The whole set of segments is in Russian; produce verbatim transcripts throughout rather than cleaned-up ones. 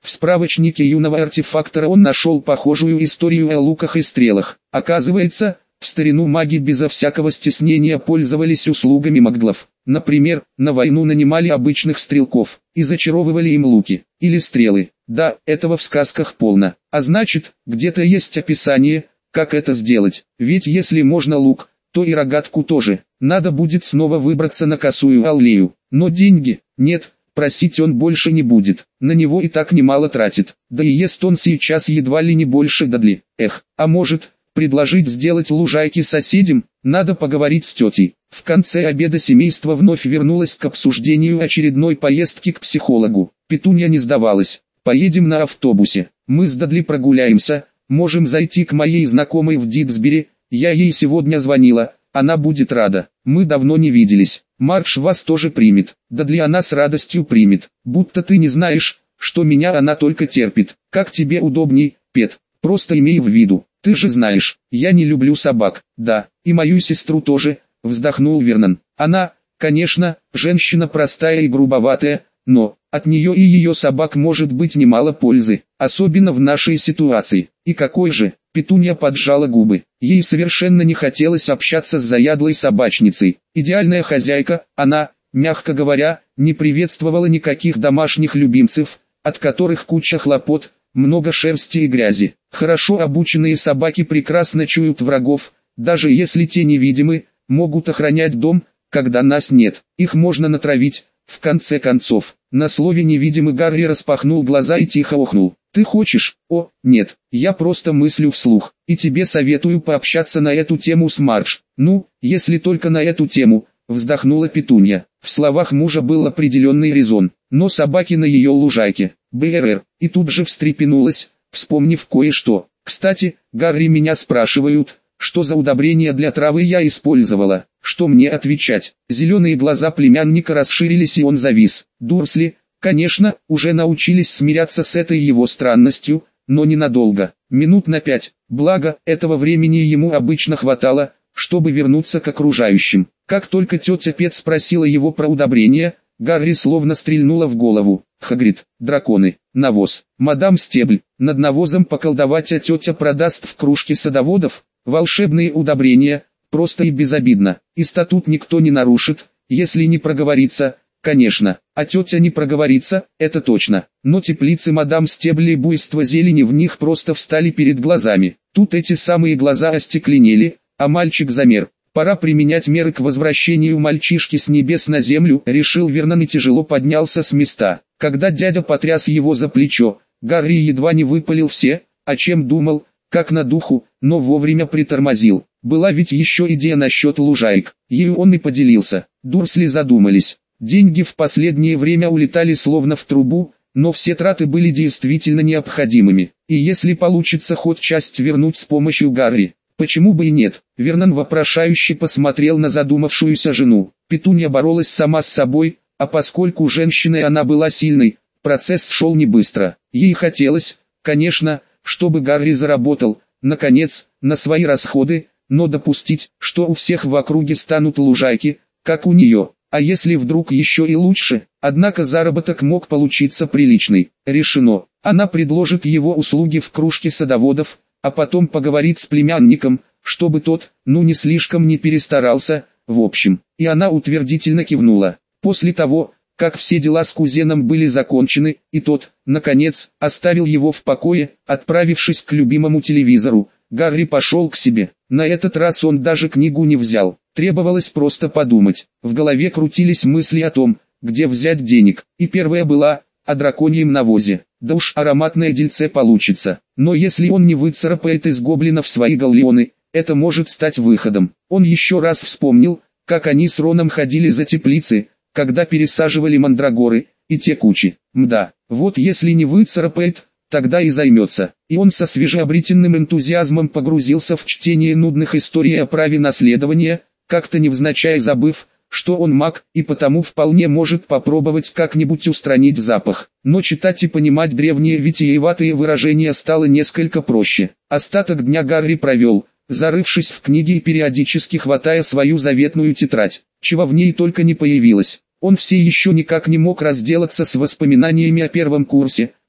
В справочнике юного артефактора он нашел похожую историю о луках и стрелах. Оказывается, в старину маги безо всякого стеснения пользовались услугами магдлов. Например, на войну нанимали обычных стрелков и зачаровывали им луки или стрелы. Да, этого в сказках полно. А значит, где-то есть описание, как это сделать. Ведь если можно лук, то и рогатку тоже. Надо будет снова выбраться на Косую Аллею. Но деньги, нет, просить он больше не будет. На него и так немало тратит. Да и ест он сейчас едва ли не больше Дадли. Эх, а может, предложить сделать лужайки соседям? Надо поговорить с тетей. В конце обеда семейство вновь вернулось к обсуждению очередной поездки к психологу. Петунья не сдавалась. Поедем на автобусе. Мы с Дадли прогуляемся. Можем зайти к моей знакомой в Диксбери. Я ей сегодня звонила. Она будет рада. Мы давно не виделись. Марш вас тоже примет. Дадли она с радостью примет. Будто ты не знаешь, что меня она только терпит. Как тебе удобней, Пет. Просто имей в виду. Ты же знаешь, я не люблю собак. Да, и мою сестру тоже, вздохнул Вернон. Она, конечно, женщина простая и грубоватая, но от нее и ее собак может быть немало пользы, особенно в нашей ситуации. И какой же? Петунья поджала губы. Ей совершенно не хотелось общаться с заядлой собачницей. Идеальная хозяйка, она, мягко говоря, не приветствовала никаких домашних любимцев, от которых куча хлопот, много шерсти и грязи. Хорошо обученные собаки прекрасно чуют врагов, даже если те невидимы, могут охранять дом, когда нас нет. Их можно натравить, в конце концов. На слове «невидимый» Гарри распахнул глаза и тихо охнул. «Ты хочешь?» «О, нет, я просто мыслю вслух, и тебе советую пообщаться на эту тему с Мардж». «Ну, если только на эту тему», — вздохнула Петунья. В словах мужа был определенный резон, но собаки на ее лужайке. БРР, и тут же встрепенулась, вспомнив кое-что. «Кстати, Гарри, меня спрашивают, что за удобрение для травы я использовала. Что мне отвечать?» Зеленые глаза племянника расширились и он завис. Дурсли, конечно, уже научились смиряться с этой его странностью, но ненадолго, минут на пять. Благо, этого времени ему обычно хватало, чтобы вернуться к окружающим. Как только тетя Пет спросила его про удобрение, Гарри словно стрельнула в голову. Хагрид, драконы, навоз, мадам Стебль, над навозом поколдовать, а тетя продаст в кружке садоводов, волшебные удобрения, просто и безобидно, и статут никто не нарушит, если не проговорится, конечно, а тетя не проговорится, это точно, но теплицы мадам Стебли и буйство зелени в них просто встали перед глазами, тут эти самые глаза остекленели, а мальчик замер. Пора применять меры к возвращению мальчишки с небес на землю, решил Вернон и тяжело поднялся с места. Когда дядя потряс его за плечо, Гарри едва не выпалил все, о чем думал, как на духу, но вовремя притормозил. Была ведь еще идея насчет лужаек, ею он и поделился. Дурсли задумались. Деньги в последнее время улетали словно в трубу, но все траты были действительно необходимыми. И если получится хоть часть вернуть с помощью Гарри, почему бы и нет? Вернон вопрошающе посмотрел на задумавшуюся жену. Петунья боролась сама с собой, а поскольку женщиной она была сильной, процесс шел не быстро. Ей хотелось, конечно, чтобы Гарри заработал, наконец, на свои расходы, но допустить, что у всех в округе станут лужайки, как у нее, а если вдруг еще и лучше, однако заработок мог получиться приличный. Решено, она предложит его услуги в кружке садоводов, а потом поговорит с племянником, чтобы тот, ну не слишком не перестарался, в общем, и она утвердительно кивнула. После того, как все дела с кузеном были закончены, и тот, наконец, оставил его в покое, отправившись к любимому телевизору, Гарри пошел к себе. На этот раз он даже книгу не взял, требовалось просто подумать. В голове крутились мысли о том, где взять денег, и первая была о драконьем навозе. Да уж ароматное дельце получится, но если он не выцарапает из гоблинов свои галлеоны, это может стать выходом. Он еще раз вспомнил, как они с Роном ходили за теплицы, когда пересаживали мандрагоры, и те кучи. Мда, вот если не выцарапает, тогда и займется. И он со свежеобретенным энтузиазмом погрузился в чтение нудных историй о праве наследования, как-то невзначай забыв, что он маг, и потому вполне может попробовать как-нибудь устранить запах. Но читать и понимать древние витиеватые выражения стало несколько проще. Остаток дня Гарри провел, зарывшись в книги и периодически хватая свою заветную тетрадь, чего в ней только не появилось. Он все еще никак не мог разделаться с воспоминаниями о первом курсе,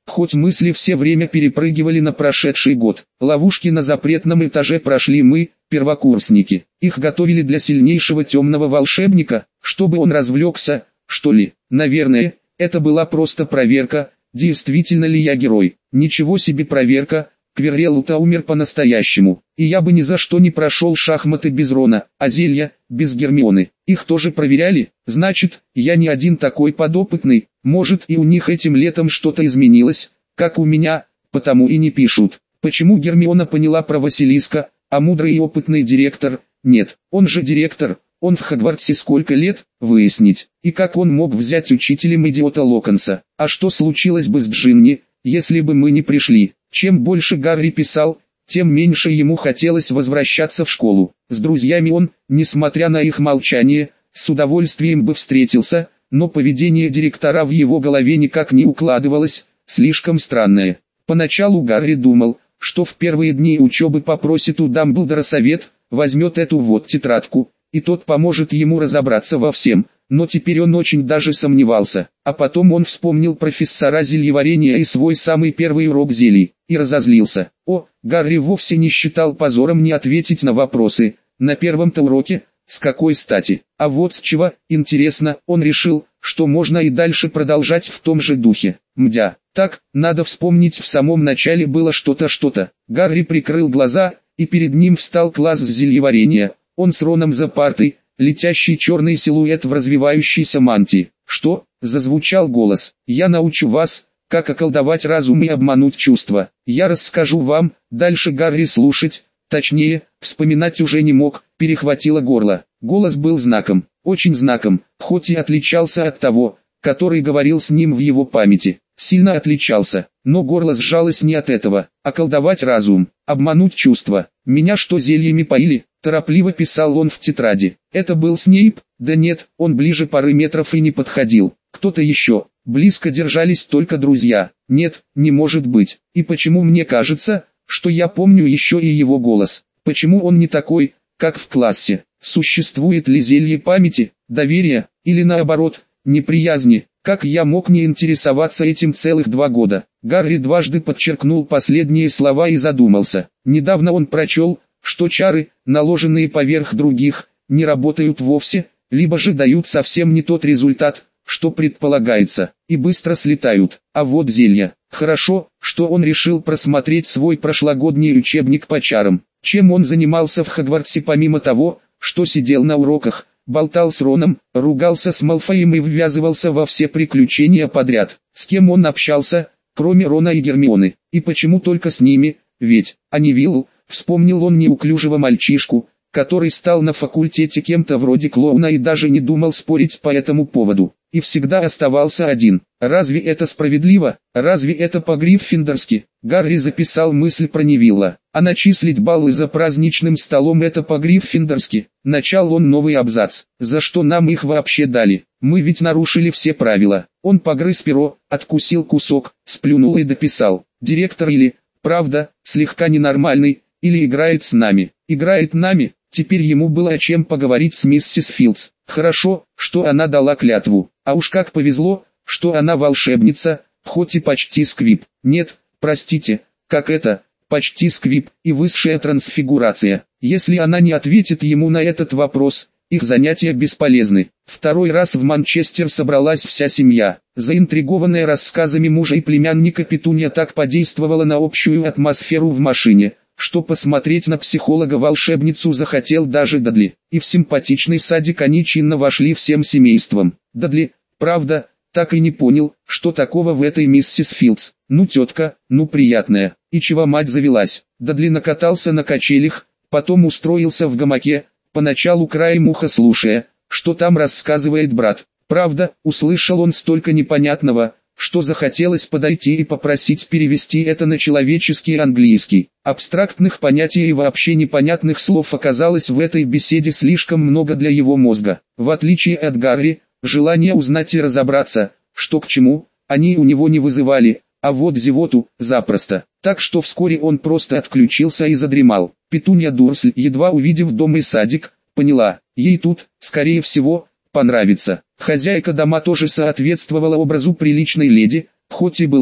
хоть мысли все время перепрыгивали на прошедший год. Ловушки на запретном этаже прошли мы, первокурсники. Их готовили для сильнейшего темного волшебника, чтобы он развлекся, что ли. Наверное, это была просто проверка, действительно ли я герой. Ничего себе проверка, Квиррелл-то умер по-настоящему. И я бы ни за что не прошел шахматы без Рона, а зелья, без Гермионы. Их тоже проверяли, значит, я не один такой подопытный, может и у них этим летом что-то изменилось, как у меня, потому и не пишут. Почему Гермиона поняла про Василиска, а мудрый и опытный директор, нет, он же директор, он в Хогвартсе сколько лет, выяснить. И как он мог взять учителем идиота Локонса? А что случилось бы с Джинни, если бы мы не пришли? Чем больше Гарри писал, тем меньше ему хотелось возвращаться в школу. С друзьями он, несмотря на их молчание, с удовольствием бы встретился, но поведение директора в его голове никак не укладывалось, слишком странное. Поначалу Гарри думал, что в первые дни учебы попросит у Дамблдора совет, возьмет эту вот тетрадку, и тот поможет ему разобраться во всем. Но теперь он очень даже сомневался, а потом он вспомнил профессора зельеварения и свой самый первый урок зелий, и разозлился. О, Гарри вовсе не считал позором не ответить на вопросы, на первом-то уроке, с какой стати. А вот с чего, интересно, он решил, что можно и дальше продолжать в том же духе. Мдя, так, надо вспомнить, в самом начале было что-то что-то. Гарри прикрыл глаза, и перед ним встал класс зельеварения, он с Роном за партой, летящий черный силуэт в развивающейся мантии. «Что?» – зазвучал голос. «Я научу вас, как околдовать разум и обмануть чувства. Я расскажу вам». Дальше Гарри слушать, точнее, вспоминать уже не мог, перехватило горло. Голос был знаком, очень знаком, хоть и отличался от того, который говорил с ним в его памяти. Сильно отличался, но горло сжалось не от этого. Околдовать разум, обмануть чувства. «Меня что, зельями поили?» – торопливо писал он в тетради. Это был Снейп? Да нет, он ближе пары метров и не подходил. Кто-то еще. Близко держались только друзья. Нет, не может быть. И почему мне кажется, что я помню еще и его голос? Почему он не такой, как в классе? Существует ли зелье памяти, доверия, или наоборот, неприязни? Как я мог не интересоваться этим целых два года? Гарри дважды подчеркнул последние слова и задумался. Недавно он прочел, что чары, наложенные поверх других, не работают вовсе, либо же дают совсем не тот результат, что предполагается, и быстро слетают. А вот зелья. Хорошо, что он решил просмотреть свой прошлогодний учебник по чарам. Чем он занимался в Хогвартсе помимо того, что сидел на уроках, болтал с Роном, ругался с Малфоем и ввязывался во все приключения подряд. С кем он общался, кроме Рона и Гермионы, и почему только с ними, ведь, а Невиллу, вспомнил он неуклюжего мальчишку, который стал на факультете кем-то вроде клоуна и даже не думал спорить по этому поводу, и всегда оставался один. Разве это справедливо? Разве это по-гриффиндорски? Гарри записал мысль про Невилла, а начислить баллы за праздничным столом это по-гриффиндорски. Начал он новый абзац. За что нам их вообще дали? Мы ведь нарушили все правила. Он погрыз перо, откусил кусок, сплюнул и дописал. Директор или, правда, слегка ненормальный, или играет с нами. Играет нами. Теперь ему было о чем поговорить с миссис Филдс. Хорошо, что она дала клятву. А уж как повезло, что она волшебница, хоть и почти сквиб. Нет, простите, как это, почти сквиб и высшая трансфигурация. Если она не ответит ему на этот вопрос, их занятия бесполезны. Второй раз в Манчестер собралась вся семья. Заинтригованная рассказами мужа и племянника, Петунья так подействовала на общую атмосферу в машине, что посмотреть на психолога-волшебницу захотел даже Дадли. И в симпатичный садик они чинно вошли всем семейством. Дадли, правда, так и не понял, что такого в этой миссис Филдс. Ну тетка, ну приятная. И чего мать завелась? Дадли накатался на качелях, потом устроился в гамаке, поначалу краем уха слушая, что там рассказывает брат. Правда, услышал он столько непонятного, что захотелось подойти и попросить перевести это на человеческий английский. Абстрактных понятий и вообще непонятных слов оказалось в этой беседе слишком много для его мозга. В отличие от Гарри, желание узнать и разобраться, что к чему, они у него не вызывали, а вот зевоту – запросто. Так что вскоре он просто отключился и задремал. Петунья Дурсль, едва увидев дом и садик, поняла, ей тут, скорее всего, понравится. Хозяйка дома тоже соответствовала образу приличной леди, хоть и была,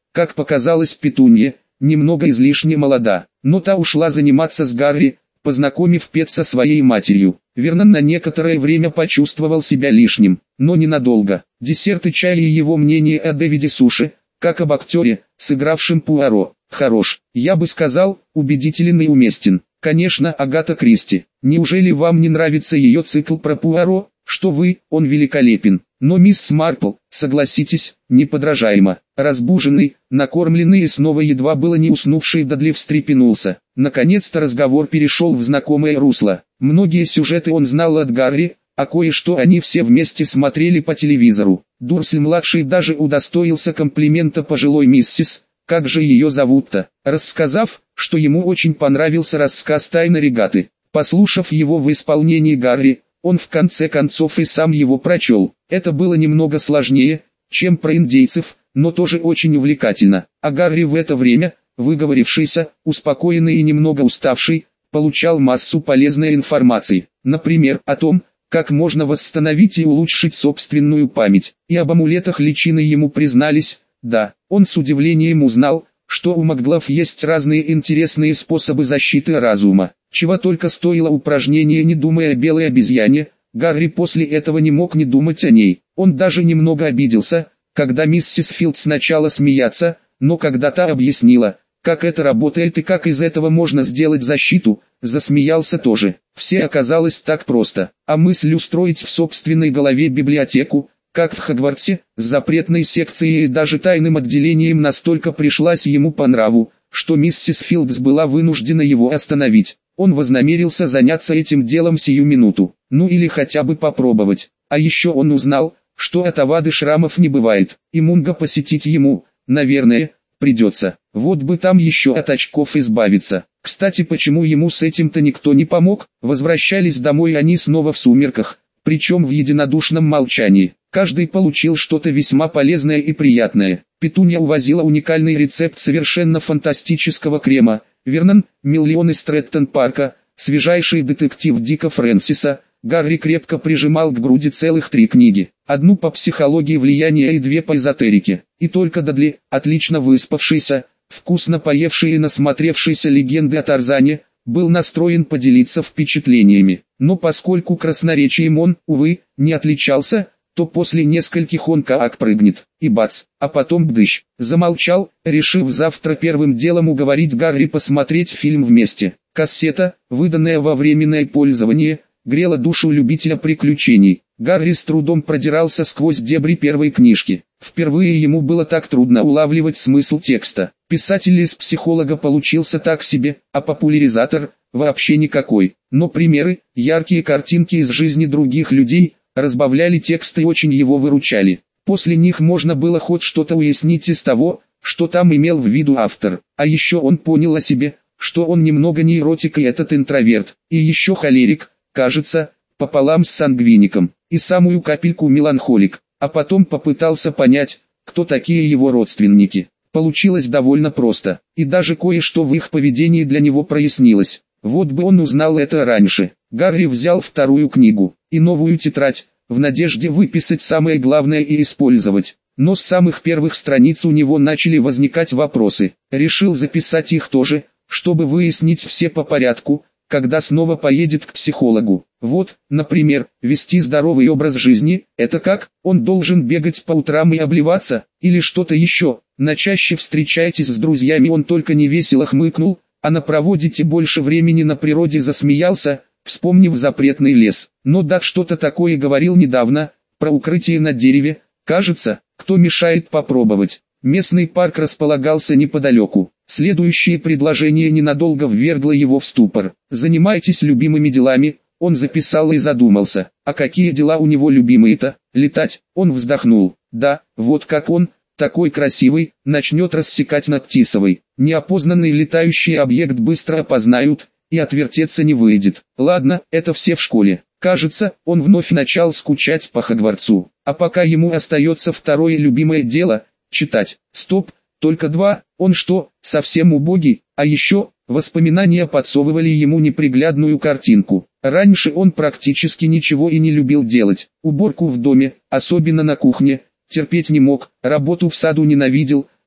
Как показалось Петунье, немного излишне молода, но та ушла заниматься с Гарри, познакомив Пет со своей матерью. Вернон на некоторое время почувствовал себя лишним, но ненадолго. Десерт и чай и его мнение о Дэвиде Суше, как об актере, сыгравшем Пуаро, хорош, я бы сказал, убедителен и уместен. Конечно, Агата Кристи. Неужели вам не нравится ее цикл про Пуаро? Что вы, он великолепен. Но мисс Марпл, согласитесь, неподражаемо. Разбуженный, накормленный и снова едва было не уснувший Дадли встрепенулся. Наконец-то разговор перешел в знакомое русло. Многие сюжеты он знал от Гарри, а кое-что они все вместе смотрели по телевизору. Дурсль-младший даже удостоился комплимента пожилой миссис, как же ее зовут-то, рассказав, что ему очень понравился рассказ «Тайна регаты». Послушав его в исполнении Гарри, он в конце концов и сам его прочел. Это было немного сложнее, чем про индейцев, но тоже очень увлекательно. А Гарри в это время, выговорившийся, успокоенный и немного уставший, получал массу полезной информации. Например, о том, как можно восстановить и улучшить собственную память. И об амулетах личины ему признались, да, он с удивлением узнал, что у маглов есть разные интересные способы защиты разума. Чего только стоило упражнение «Не думай о белой обезьяне», Гарри после этого не мог не думать о ней. Он даже немного обиделся, когда миссис Филд сначала смеяться, но когда та объяснила, как это работает и как из этого можно сделать защиту, засмеялся тоже. Все оказалось так просто, а мысль устроить в собственной голове библиотеку, как в Хогвартсе, с запретной секцией и даже тайным отделением настолько пришлась ему по нраву, что миссис Филдс была вынуждена его остановить. Он вознамерился заняться этим делом сию минуту, ну или хотя бы попробовать. А еще он узнал, что от Авады шрамов не бывает, и Мунга посетить ему, наверное, придется. Вот бы там еще от очков избавиться. Кстати, почему ему с этим-то никто не помог? Возвращались домой они снова в сумерках, причем в единодушном молчании. Каждый получил что-то весьма полезное и приятное. Петунья увозила уникальный рецепт совершенно фантастического крема. Вернон, миллион из Стрэттон-парка, свежайший детектив Дика Фрэнсиса. Гарри крепко прижимал к груди целых три книги. Одну по психологии влияния и две по эзотерике. И только Дадли, отлично выспавшийся, вкусно поевший и насмотревшийся легенды о Тарзане, был настроен поделиться впечатлениями. Но поскольку красноречием он, увы, не отличался, то после нескольких он как прыгнет, и бац, а потом бдыщ. Замолчал, решив завтра первым делом уговорить Гарри посмотреть фильм вместе. Кассета, выданная во временное пользование, грела душу любителя приключений. Гарри с трудом продирался сквозь дебри первой книжки. Впервые ему было так трудно улавливать смысл текста. Писатель из психолога получился так себе, а популяризатор вообще никакой. Но примеры, яркие картинки из жизни других людей, разбавляли текст и очень его выручали. После них можно было хоть что-то уяснить из того, что там имел в виду автор. А еще он понял о себе, что он немного нейротик и этот интроверт, и еще холерик, кажется, пополам с сангвиником, и самую капельку меланхолик. А потом попытался понять, кто такие его родственники. Получилось довольно просто, и даже кое-что в их поведении для него прояснилось. Вот бы он узнал это раньше. Гарри взял вторую книгу и новую тетрадь, в надежде выписать самое главное и использовать. Но с самых первых страниц у него начали возникать вопросы. Решил записать их тоже, чтобы выяснить все по порядку, когда снова поедет к психологу. Вот, например, вести здоровый образ жизни, это как? Он должен бегать по утрам и обливаться, или что-то еще. На чаще встречайтесь с друзьями, он только невесело хмыкнул, а на проводите больше времени на природе засмеялся, вспомнив запретный лес. Но да, что-то такое говорил недавно, про укрытие на дереве, кажется, кто мешает попробовать. Местный парк располагался неподалеку. Следующее предложение ненадолго ввергло его в ступор. «Занимайтесь любимыми делами», он записал и задумался. А какие дела у него любимые-то? Летать, он вздохнул. Да, вот как он, такой красивый, начнет рассекать над Тисовой. Неопознанный летающий объект быстро опознают, и отвертеться не выйдет. Ладно, это все в школе. Кажется, он вновь начал скучать по Хогвартсу. А пока ему остается второе любимое дело – читать. Стоп, только два, он что, совсем убогий? А еще, воспоминания подсовывали ему неприглядную картинку. Раньше он практически ничего и не любил делать. Уборку в доме, особенно на кухне, терпеть не мог, работу в саду ненавидел,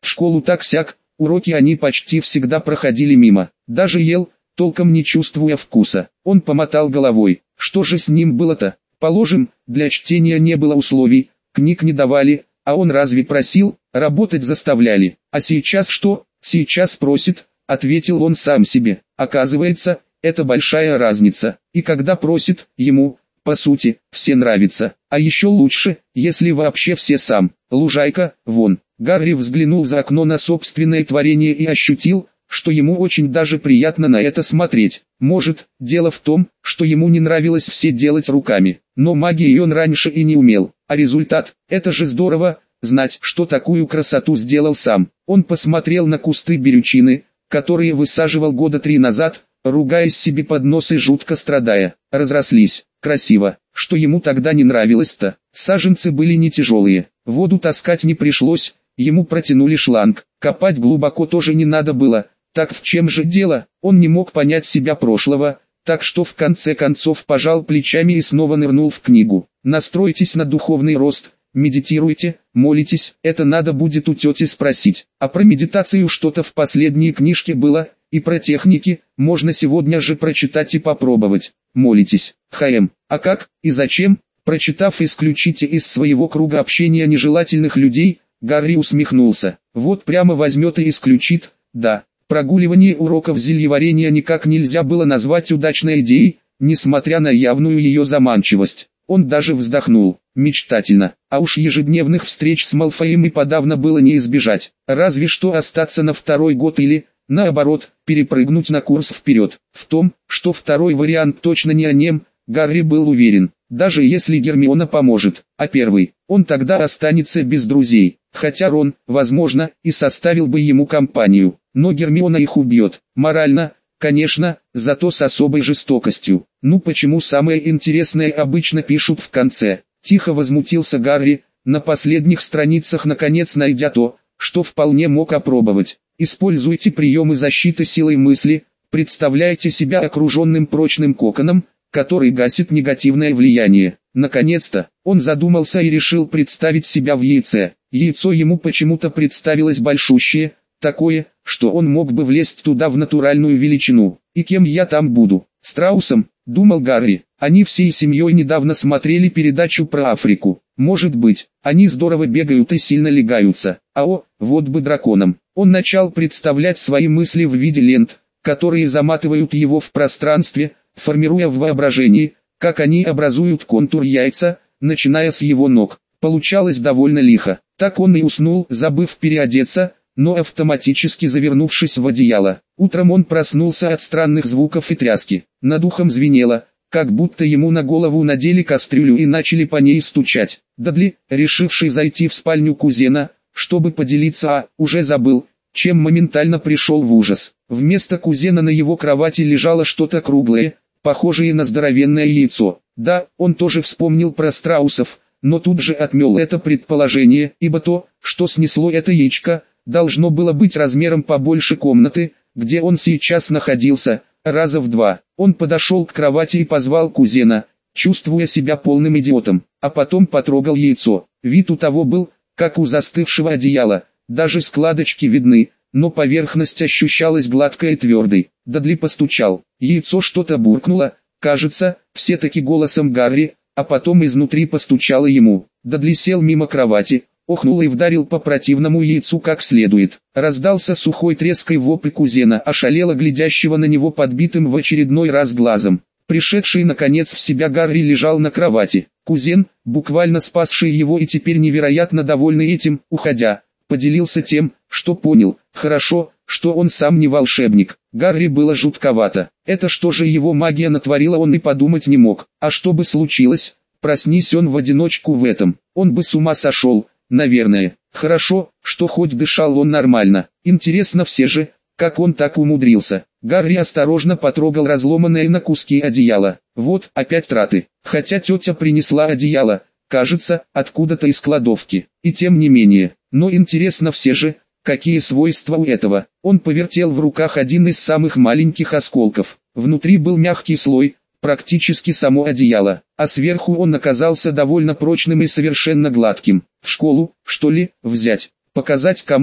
В школу так-сяк, уроки они почти всегда проходили мимо. Даже ел, толком не чувствуя вкуса. Он помотал головой. Что же с ним было-то? Положим, для чтения не было условий, книг не давали, а он разве просил, работать заставляли. А сейчас что? Сейчас просит, ответил он сам себе. Оказывается, это большая разница. И когда просит, ему, по сути, все нравится. А еще лучше, если вообще все сам. Лужайка, вон. Гарри взглянул за окно на собственное творение и ощутил, что ему очень даже приятно на это смотреть. Может, дело в том, что ему не нравилось все делать руками, но магией он раньше и не умел. А результат, это же здорово, знать, что такую красоту сделал сам. Он посмотрел на кусты берючины, которые высаживал года три назад, ругаясь себе под нос и жутко страдая. Разрослись, красиво. Что ему тогда не нравилось-то? Саженцы были не тяжелые, воду таскать не пришлось, ему протянули шланг, копать глубоко тоже не надо было. Так в чем же дело? Он не мог понять себя прошлого, так что в конце концов пожал плечами и снова нырнул в книгу. Настройтесь на духовный рост, медитируйте, молитесь, это надо будет у тети спросить. А про медитацию что-то в последней книжке было, и про техники, можно сегодня же прочитать и попробовать. Молитесь, хм, а как, и зачем? Прочитав, исключите из своего круга общения нежелательных людей, Гарри усмехнулся. Вот прямо возьмет и исключит, да. Прогуливание уроков зельеварения никак нельзя было назвать удачной идеей, несмотря на явную ее заманчивость. Он даже вздохнул, мечтательно, а уж ежедневных встреч с Малфоем и подавно было не избежать, разве что остаться на второй год или, наоборот, перепрыгнуть на курс вперед. В том, что второй вариант точно не о нем, Гарри был уверен, даже если Гермиона поможет, а первый, он тогда останется без друзей, хотя Рон, возможно, и составил бы ему компанию. Но Гермиона их убьет, морально, конечно, зато с особой жестокостью. Ну почему самое интересное обычно пишут в конце? Тихо возмутился Гарри, на последних страницах наконец найдя то, что вполне мог опробовать. Используйте приемы защиты силой мысли, представляйте себя окруженным прочным коконом, который гасит негативное влияние. Наконец-то, он задумался и решил представить себя в яйце. Яйцо ему почему-то представилось большущее, такое, что он мог бы влезть туда в натуральную величину. И кем я там буду? Страусом, думал Гарри. Они всей семьей недавно смотрели передачу про Африку. Может быть, они здорово бегают и сильно легаются. А о, вот бы драконом. Он начал представлять свои мысли в виде лент, которые заматывают его в пространстве, формируя в воображении, как они образуют контур яйца, начиная с его ног. Получалось довольно лихо. Так он и уснул, забыв переодеться, но автоматически завернувшись в одеяло. Утром он проснулся от странных звуков и тряски. Над ухом звенело, как будто ему на голову надели кастрюлю и начали по ней стучать. Дадли, решивший зайти в спальню кузена, чтобы поделиться, а, уже забыл, чем моментально пришел в ужас. Вместо кузена на его кровати лежало что-то круглое, похожее на здоровенное яйцо. Да, он тоже вспомнил про страусов, но тут же отмел это предположение, ибо то, что снесло это яичко, должно было быть размером побольше комнаты, где он сейчас находился, раза в два. Он подошел к кровати и позвал кузена, чувствуя себя полным идиотом, а потом потрогал яйцо. Вид у того был, как у застывшего одеяла, даже складочки видны, но поверхность ощущалась гладкой и твердой. Дадли постучал, яйцо что-то буркнуло, кажется, все-таки голосом Гарри, а потом изнутри постучало ему. Дадли сел мимо кровати, охнул и вдарил по противному яйцу как следует. Раздался сухой треск и вопль кузена, ошалело глядящего на него подбитым в очередной раз глазом. Пришедший наконец в себя Гарри лежал на кровати. Кузен, буквально спасший его и теперь невероятно довольный этим, уходя, поделился тем, что понял. Хорошо, что он сам не волшебник. Гарри было жутковато. Это что же его магия натворила, он и подумать не мог. А что бы случилось, проснись он в одиночку в этом, он бы с ума сошел. Наверное. Хорошо, что хоть дышал он нормально. Интересно все же, как он так умудрился. Гарри осторожно потрогал разломанное на куски одеяло. Вот, опять траты. Хотя тетя принесла одеяло, кажется, откуда-то из кладовки. И тем не менее. Но интересно все же, какие свойства у этого. Он повертел в руках один из самых маленьких осколков. Внутри был мягкий слой, практически само одеяло, а сверху он оказался довольно прочным и совершенно гладким. В школу, что ли, взять? Показать кому?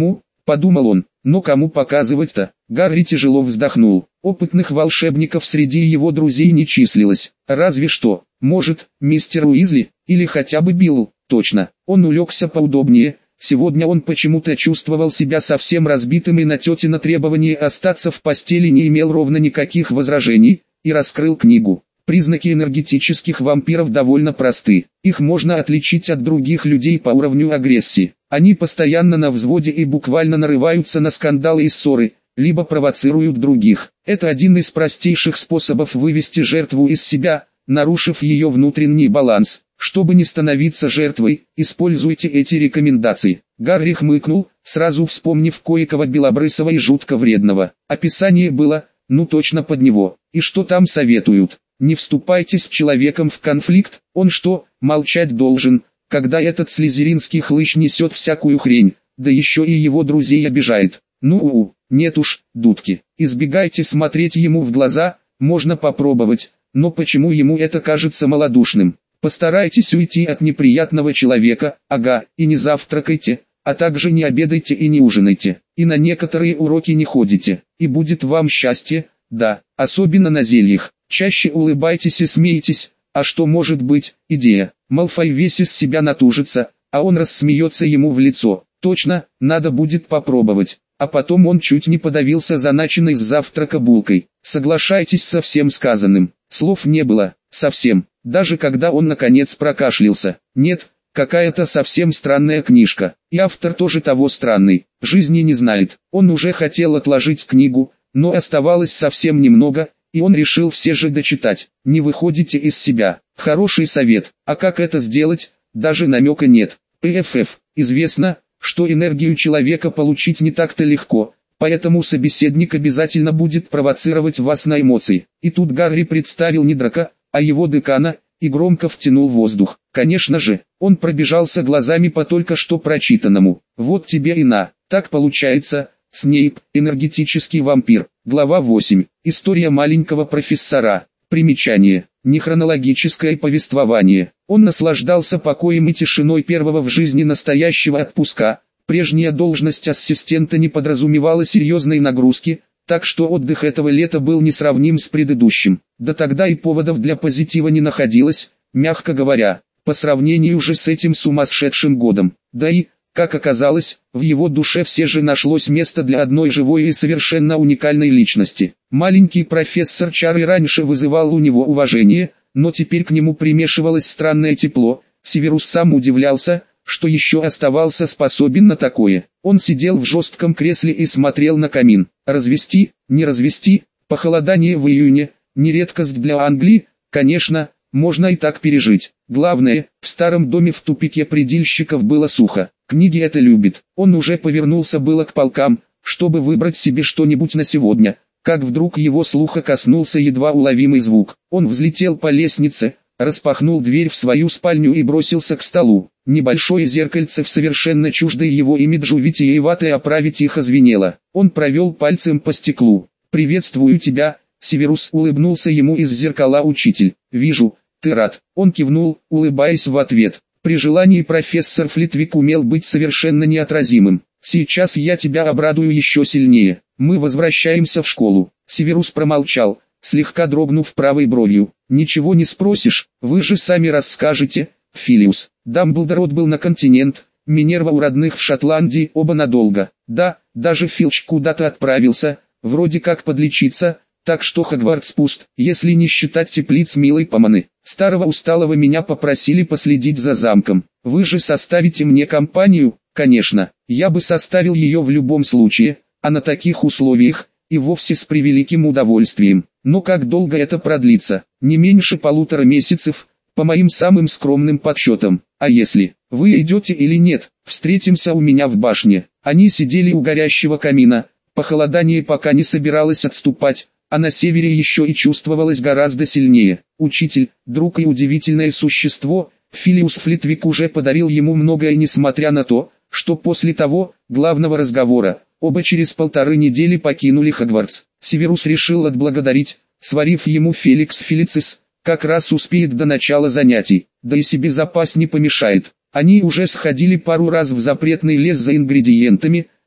подумал он, но кому показывать-то? Гарри тяжело вздохнул. Опытных волшебников среди его друзей не числилось, разве что, может, мистер Уизли, или хотя бы Биллу, точно. Он улегся поудобнее, сегодня он почему-то чувствовал себя совсем разбитым и на тетино требование остаться в постели не имел ровно никаких возражений, и раскрыл книгу. Признаки энергетических вампиров довольно просты, их можно отличить от других людей по уровню агрессии. Они постоянно на взводе и буквально нарываются на скандалы и ссоры, либо провоцируют других. Это один из простейших способов вывести жертву из себя, нарушив ее внутренний баланс. Чтобы не становиться жертвой, используйте эти рекомендации. Гарри хмыкнул, сразу вспомнив кое-кого белобрысого и жутко вредного. Описание было, ну точно под него. И что там советуют? Не вступайте с человеком в конфликт, он что, молчать должен, когда этот слизеринский хлыщ несет всякую хрень, да еще и его друзей обижает. Ну-у, нет уж, дудки, избегайте смотреть ему в глаза, можно попробовать, но почему ему это кажется малодушным? Постарайтесь уйти от неприятного человека, ага, и не завтракайте, а также не обедайте и не ужинайте, и на некоторые уроки не ходите, и будет вам счастье, да, особенно на зельях. Чаще улыбайтесь и смейтесь, а что может быть, идея. Малфой весь из себя натужится, а он рассмеется ему в лицо. Точно, надо будет попробовать. А потом он чуть не подавился заначенной с завтрака булкой. Соглашайтесь со всем сказанным. Слов не было, совсем, даже когда он наконец прокашлялся. Нет, какая-то совсем странная книжка. И автор тоже того странный, жизни не знает. Он уже хотел отложить книгу, но оставалось совсем немного, и он решил все же дочитать. Не выходите из себя. Хороший совет. А как это сделать? Даже намека нет. ПФФ. Известно, что энергию человека получить не так-то легко, поэтому собеседник обязательно будет провоцировать вас на эмоции. И тут Гарри представил не драка, а его декана, и громко втянул воздух. Конечно же, он пробежался глазами по только что прочитанному. Вот тебе и на. Так получается, Снейп, энергетический вампир. Глава восемь. История маленького профессора. Примечание. Нехронологическое повествование. Он наслаждался покоем и тишиной первого в жизни настоящего отпуска. Прежняя должность ассистента не подразумевала серьезной нагрузки, так что отдых этого лета был несравним с предыдущим. Да тогда и поводов для позитива не находилось, мягко говоря, по сравнению же с этим сумасшедшим годом. Да и, как оказалось, в его душе все же нашлось место для одной живой и совершенно уникальной личности. Маленький профессор Чары раньше вызывал у него уважение, но теперь к нему примешивалось странное тепло. Северус сам удивлялся, что еще оставался способен на такое. Он сидел в жестком кресле и смотрел на камин. Развести, не развести, похолодание в июне, не редкость для Англии, конечно, можно и так пережить. Главное, в старом доме в тупике предельщиков было сухо. Книги это любит. Он уже повернулся было к полкам, чтобы выбрать себе что-нибудь на сегодня, как вдруг его слуха коснулся едва уловимый звук. Он взлетел по лестнице, распахнул дверь в свою спальню и бросился к столу. Небольшое зеркальце в совершенно чуждой его имиджу витиеватой оправе тихо звенело. Он провел пальцем по стеклу. «Приветствую тебя», — Северус улыбнулся ему из зеркала учитель. «Вижу, ты рад». Он кивнул, улыбаясь в ответ. При желании профессор Флитвик умел быть совершенно неотразимым. «Сейчас я тебя обрадую еще сильнее. Мы возвращаемся в школу». Северус промолчал, слегка дрогнув правой бровью. «Ничего не спросишь, вы же сами расскажете, Филиус». Дамблдор отбыл на континент, Минерва у родных в Шотландии, оба надолго. Да, даже Филч куда-то отправился, вроде как подлечиться, так что Хогвартс пуст, если не считать теплиц милой Поманы. Старого усталого меня попросили последить за замком. Вы же составите мне компанию? Конечно, я бы составил ее в любом случае, а на таких условиях, и вовсе с превеликим удовольствием. Но как долго это продлится? Не меньше полутора месяцев, по моим самым скромным подсчетам. А если вы идете или нет, встретимся у меня в башне. Они сидели у горящего камина, похолодание пока не собиралось отступать, а на севере еще и чувствовалось гораздо сильнее. Учитель, друг и удивительное существо, Филиус Флитвик уже подарил ему многое, несмотря на то, что после того, главного разговора, оба через полторы недели покинули Хогвартс. Северус решил отблагодарить, сварив ему Феликс Фелицис, как раз успеет до начала занятий, да и себе запас не помешает. Они уже сходили пару раз в запретный лес за ингредиентами,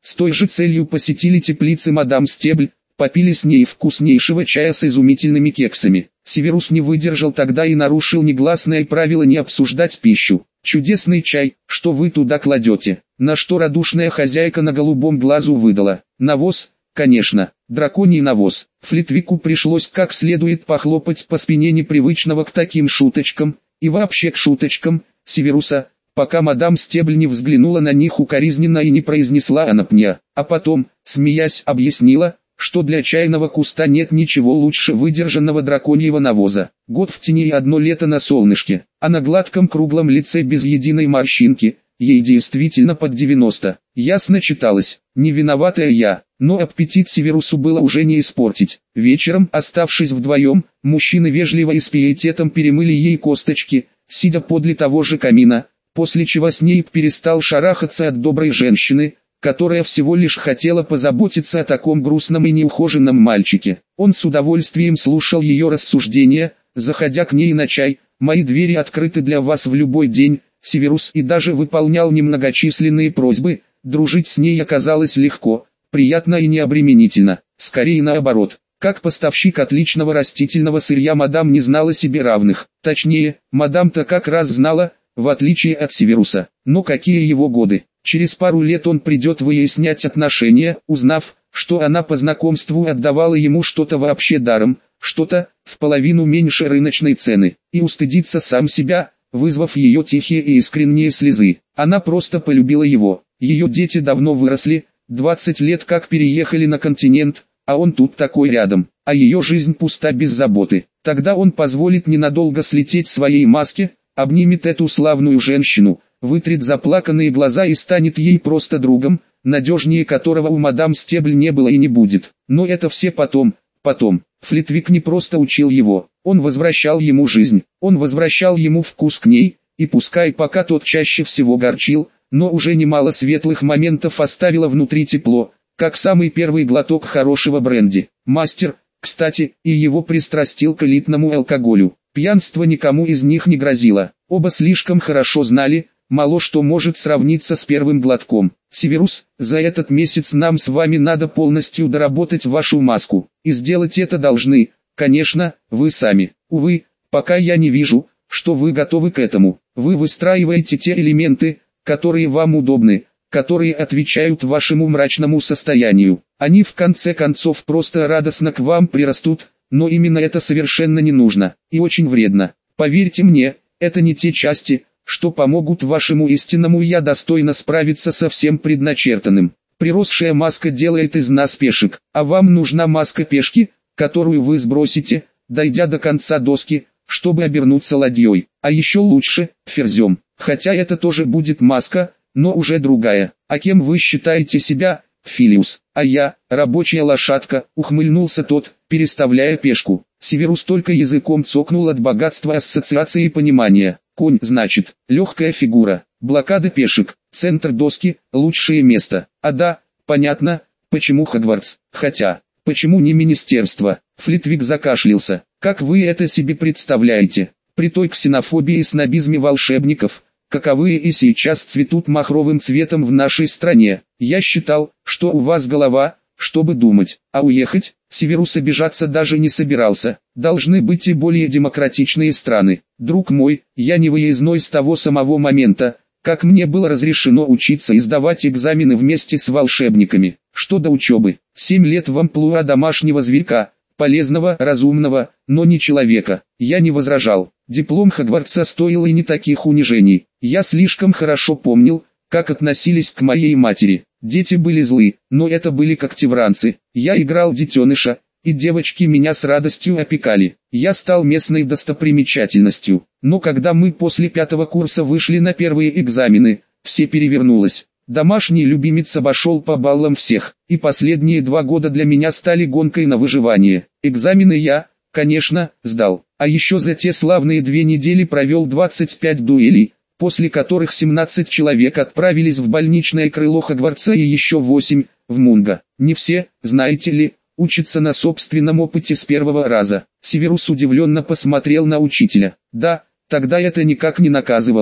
С той же целью посетили теплицы мадам Стебль, попили с ней вкуснейшего чая с изумительными кексами. Северус не выдержал тогда и нарушил негласное правило не обсуждать пищу. «Чудесный чай, что вы туда кладете?» На что радушная хозяйка на голубом глазу выдала: «Навоз, конечно, драконий навоз». Флитвику пришлось как следует похлопать по спине непривычного к таким шуточкам, и вообще к шуточкам, Северуса, пока мадам Стебль не взглянула на них укоризненно и не произнесла анапня, а потом, смеясь, объяснила, что для чайного куста нет ничего лучше выдержанного драконьего навоза. Год в тени и одно лето на солнышке, а на гладком круглом лице без единой морщинки, ей действительно под девяносто. Ясно читалось: не виноватая я. Но аппетит Северусу было уже не испортить. Вечером, оставшись вдвоем, мужчины вежливо и с пиететом перемыли ей косточки, сидя подле того же камина, после чего Снейп перестал шарахаться от доброй женщины, которая всего лишь хотела позаботиться о таком грустном и неухоженном мальчике. Он с удовольствием слушал ее рассуждения, заходя к ней на чай: «Мои двери открыты для вас в любой день, Северус», и даже выполнял немногочисленные просьбы. Дружить с ней оказалось легко, приятно и необременительно, скорее наоборот. Как поставщик отличного растительного сырья мадам не знала себе равных, точнее, мадам-то как раз знала, в отличие от Северуса. Но какие его годы? Через пару лет он придет выяснять отношения, узнав, что она по знакомству отдавала ему что-то вообще даром, что-то, в половину меньше рыночной цены, и устыдится сам себя, вызвав ее тихие и искренние слезы. Она просто полюбила его. Ее дети давно выросли, двадцать лет как переехали на континент, а он тут такой рядом, а ее жизнь пуста без заботы. Тогда он позволит ненадолго слететь своей маске, обнимет эту славную женщину, вытрет заплаканные глаза и станет ей просто другом, надежнее которого у мадам Стебль не было и не будет. Но это все потом, потом. Флитвик не просто учил его, он возвращал ему жизнь, он возвращал ему вкус к ней, и пускай пока тот чаще всего горчил, но уже немало светлых моментов оставило внутри тепло, как самый первый глоток хорошего бренди. Мастер, кстати, и его пристрастил к элитному алкоголю. Пьянство никому из них не грозило, оба слишком хорошо знали, мало что может сравниться с первым глотком. «Северус, за этот месяц нам с вами надо полностью доработать вашу маску, и сделать это должны, конечно, вы сами. Увы, пока я не вижу, что вы готовы к этому. Вы выстраиваете те элементы, которые вам удобны, которые отвечают вашему мрачному состоянию. Они в конце концов просто радостно к вам прирастут, но именно это совершенно не нужно, и очень вредно. Поверьте мне, это не те части, что помогут вашему истинному я достойно справиться со всем предначертанным. Приросшая маска делает из нас пешек, а вам нужна маска пешки, которую вы сбросите, дойдя до конца доски, чтобы обернуться ладьей, а еще лучше, ферзем. Хотя это тоже будет маска, но уже другая. А кем вы считаете себя, Филиус? А я, рабочая лошадка, ухмыльнулся тот, переставляя пешку. Северус только языком цокнул от богатства ассоциации и понимания. Конь, значит, легкая фигура, блокада пешек, центр доски, лучшее место. А да, понятно, почему Хогвартс, хотя, почему не министерство? Флитвик закашлялся. Как вы это себе представляете? При той ксенофобии и снобизме волшебников, каковые и сейчас цветут махровым цветом в нашей стране, я считал, что у вас голова, чтобы думать, а уехать, Северус обижаться даже не собирался. Должны быть и более демократичные страны. Друг мой, я не выездной с того самого момента, как мне было разрешено учиться и сдавать экзамены вместе с волшебниками. Что до учебы, семь лет в амплуа домашнего зверька, полезного, разумного, но не человека. Я не возражал. Диплом Хогвартса стоил и не таких унижений. Я слишком хорошо помнил, как относились к моей матери. Дети были злы, но это были когтевранцы. Я играл детеныша, и девочки меня с радостью опекали. Я стал местной достопримечательностью. Но когда мы после пятого курса вышли на первые экзамены, все перевернулось. Домашний любимец обошел по баллам всех, и последние два года для меня стали гонкой на выживание. Экзамены я, конечно, сдал, а еще за те славные две недели провел двадцать пять дуэлей, после которых семнадцать человек отправились в больничное крыло Хогвартса и еще восемь в Мунго. Не все, знаете ли, учатся на собственном опыте с первого раза. Северус удивленно посмотрел на учителя. Да, тогда это никак не наказывалось.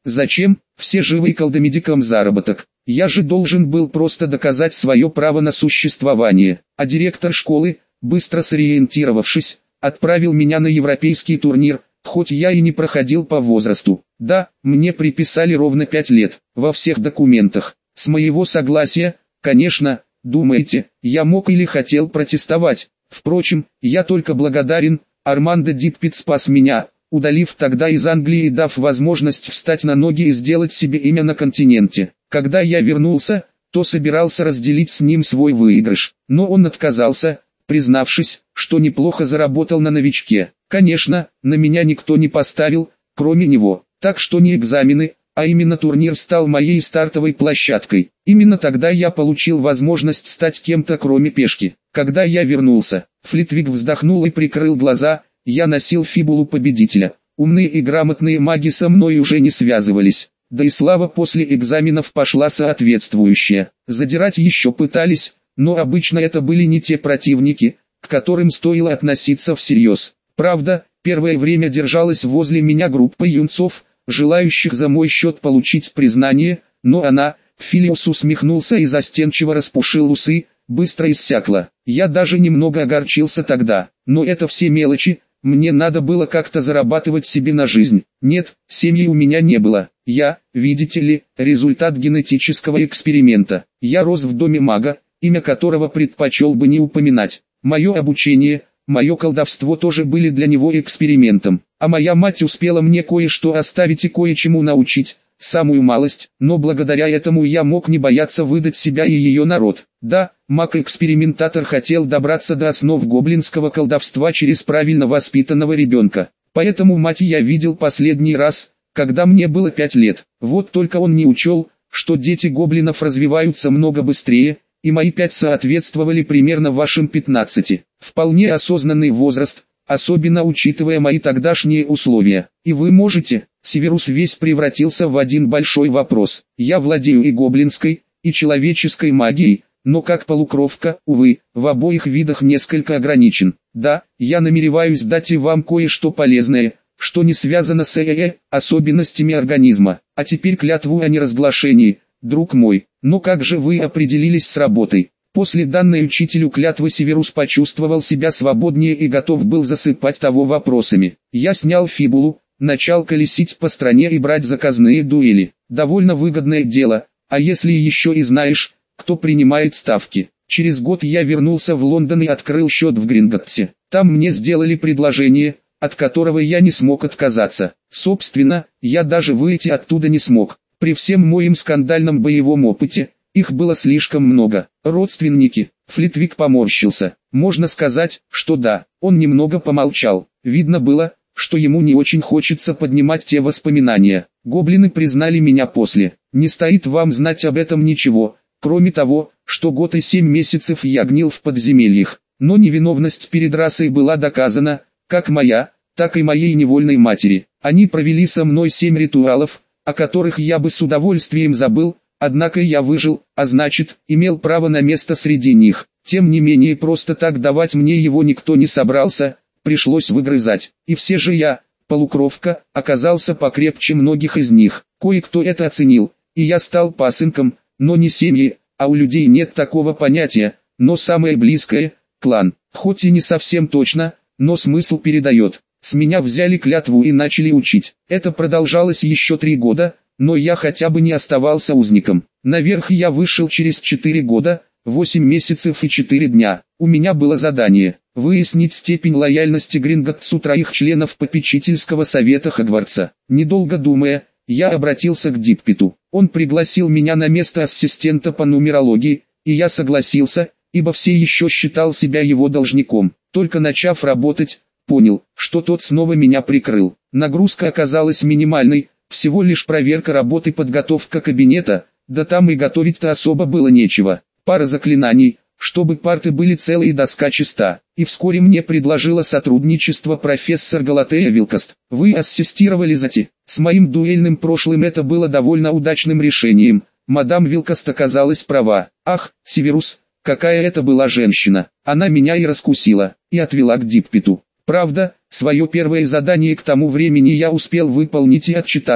Зачем? Все живы и колдомедикам заработок. Я же должен был просто доказать свое право на существование. А директор школы, быстро сориентировавшись, отправил меня на европейский турнир, хоть я и не проходил по возрасту. Да, мне приписали ровно пять лет, во всех документах. С моего согласия, конечно, думаете, я мог или хотел протестовать. Впрочем, я только благодарен, Армандо Диппит спас меня, удалив тогда из Англии и дав возможность встать на ноги и сделать себе имя на континенте. Когда я вернулся, то собирался разделить с ним свой выигрыш, но он отказался, признавшись, что неплохо заработал на новичке. Конечно, на меня никто не поставил, кроме него, так что не экзамены, а именно турнир стал моей стартовой площадкой. Именно тогда я получил возможность стать кем-то кроме пешки. Когда я вернулся, Флитвик вздохнул и прикрыл глаза, я носил фибулу победителя. Умные и грамотные маги со мной уже не связывались. Да и слава после экзаменов пошла соответствующая. Задирать еще пытались, но обычно это были не те противники, к которым стоило относиться всерьез. Правда, первое время держалась возле меня группа юнцов, желающих за мой счет получить признание, но она, Филиус усмехнулся и застенчиво распушил усы, быстро иссякла. Я даже немного огорчился тогда, но это все мелочи, мне надо было как-то зарабатывать себе на жизнь. Нет, семьи у меня не было. Я, видите ли, результат генетического эксперимента. Я рос в доме мага, имя которого предпочел бы не упоминать. Мое обучение, мое колдовство тоже были для него экспериментом. А моя мать успела мне кое-что оставить и кое-чему научить, самую малость, но благодаря этому я мог не бояться выдать себя и ее народ. Да, маг-экспериментатор хотел добраться до основ гоблинского колдовства через правильно воспитанного ребенка. Поэтому мать я видел последний раз, когда мне было пять лет. Вот только он не учел, что дети гоблинов развиваются много быстрее, и мои пять соответствовали примерно вашим пятнадцати. Вполне осознанный возраст, особенно учитывая мои тогдашние условия. И вы можете, Северус весь превратился в один большой вопрос. Я владею и гоблинской, и человеческой магией, но как полукровка, увы, в обоих видах несколько ограничен. Да, я намереваюсь дать и вам кое-что полезное, что не связано с э-э, особенностями организма. А теперь клятву о неразглашении, друг мой. Но как же вы определились с работой? После данной учителю клятвы Северус почувствовал себя свободнее и готов был засыпать того вопросами. Я снял фибулу, начал колесить по стране и брать заказные дуэли. Довольно выгодное дело, а если еще и знаешь, кто принимает ставки. Через год я вернулся в Лондон и открыл счет в Гринготтсе. Там мне сделали предложение, от которого я не смог отказаться. Собственно, я даже выйти оттуда не смог. При всем моем скандальном боевом опыте, их было слишком много. Родственники, Флитвик поморщился. Можно сказать, что да. Он немного помолчал. Видно было, что ему не очень хочется поднимать те воспоминания. Гоблины признали меня после. Не стоит вам знать об этом ничего, кроме того, что год и семь месяцев я гнил в подземельях. Но невиновность перед расой была доказана, как моя, так и моей невольной матери. Они провели со мной семь ритуалов, о которых я бы с удовольствием забыл, однако я выжил, а значит, имел право на место среди них. Тем не менее просто так давать мне его никто не собрался, пришлось выгрызать. И все же я, полукровка, оказался покрепче многих из них. Кое-кто это оценил, и я стал пасынком, но не семьи, а у людей нет такого понятия, но самое близкое – клан. Хоть и не совсем точно, но смысл передает. С меня взяли клятву и начали учить. Это продолжалось еще три года, но я хотя бы не оставался узником. Наверх я вышел через четыре года, восемь месяцев и четыре дня. У меня было задание – выяснить степень лояльности Гринготтсу троих членов попечительского совета Хогвартса. Недолго думая, я обратился к Диппиту. Он пригласил меня на место ассистента по нумерологии, и я согласился, ибо все еще считал себя его должником. Только начав работать, понял, что тот снова меня прикрыл. Нагрузка оказалась минимальной, всего лишь проверка работы, подготовка кабинета, да там и готовить-то особо было нечего. Пара заклинаний, чтобы парты были целы и доска чиста. И вскоре мне предложила сотрудничество профессор Галатея Вилкост. Вы ассистировали Зати. С моим дуэльным прошлым это было довольно удачным решением. Мадам Вилкост оказалась права. Ах, Северус, какая это была женщина. Она меня и раскусила, и отвела к Диппиту. Правда, свое первое задание к тому времени я успел выполнить и отчитаться,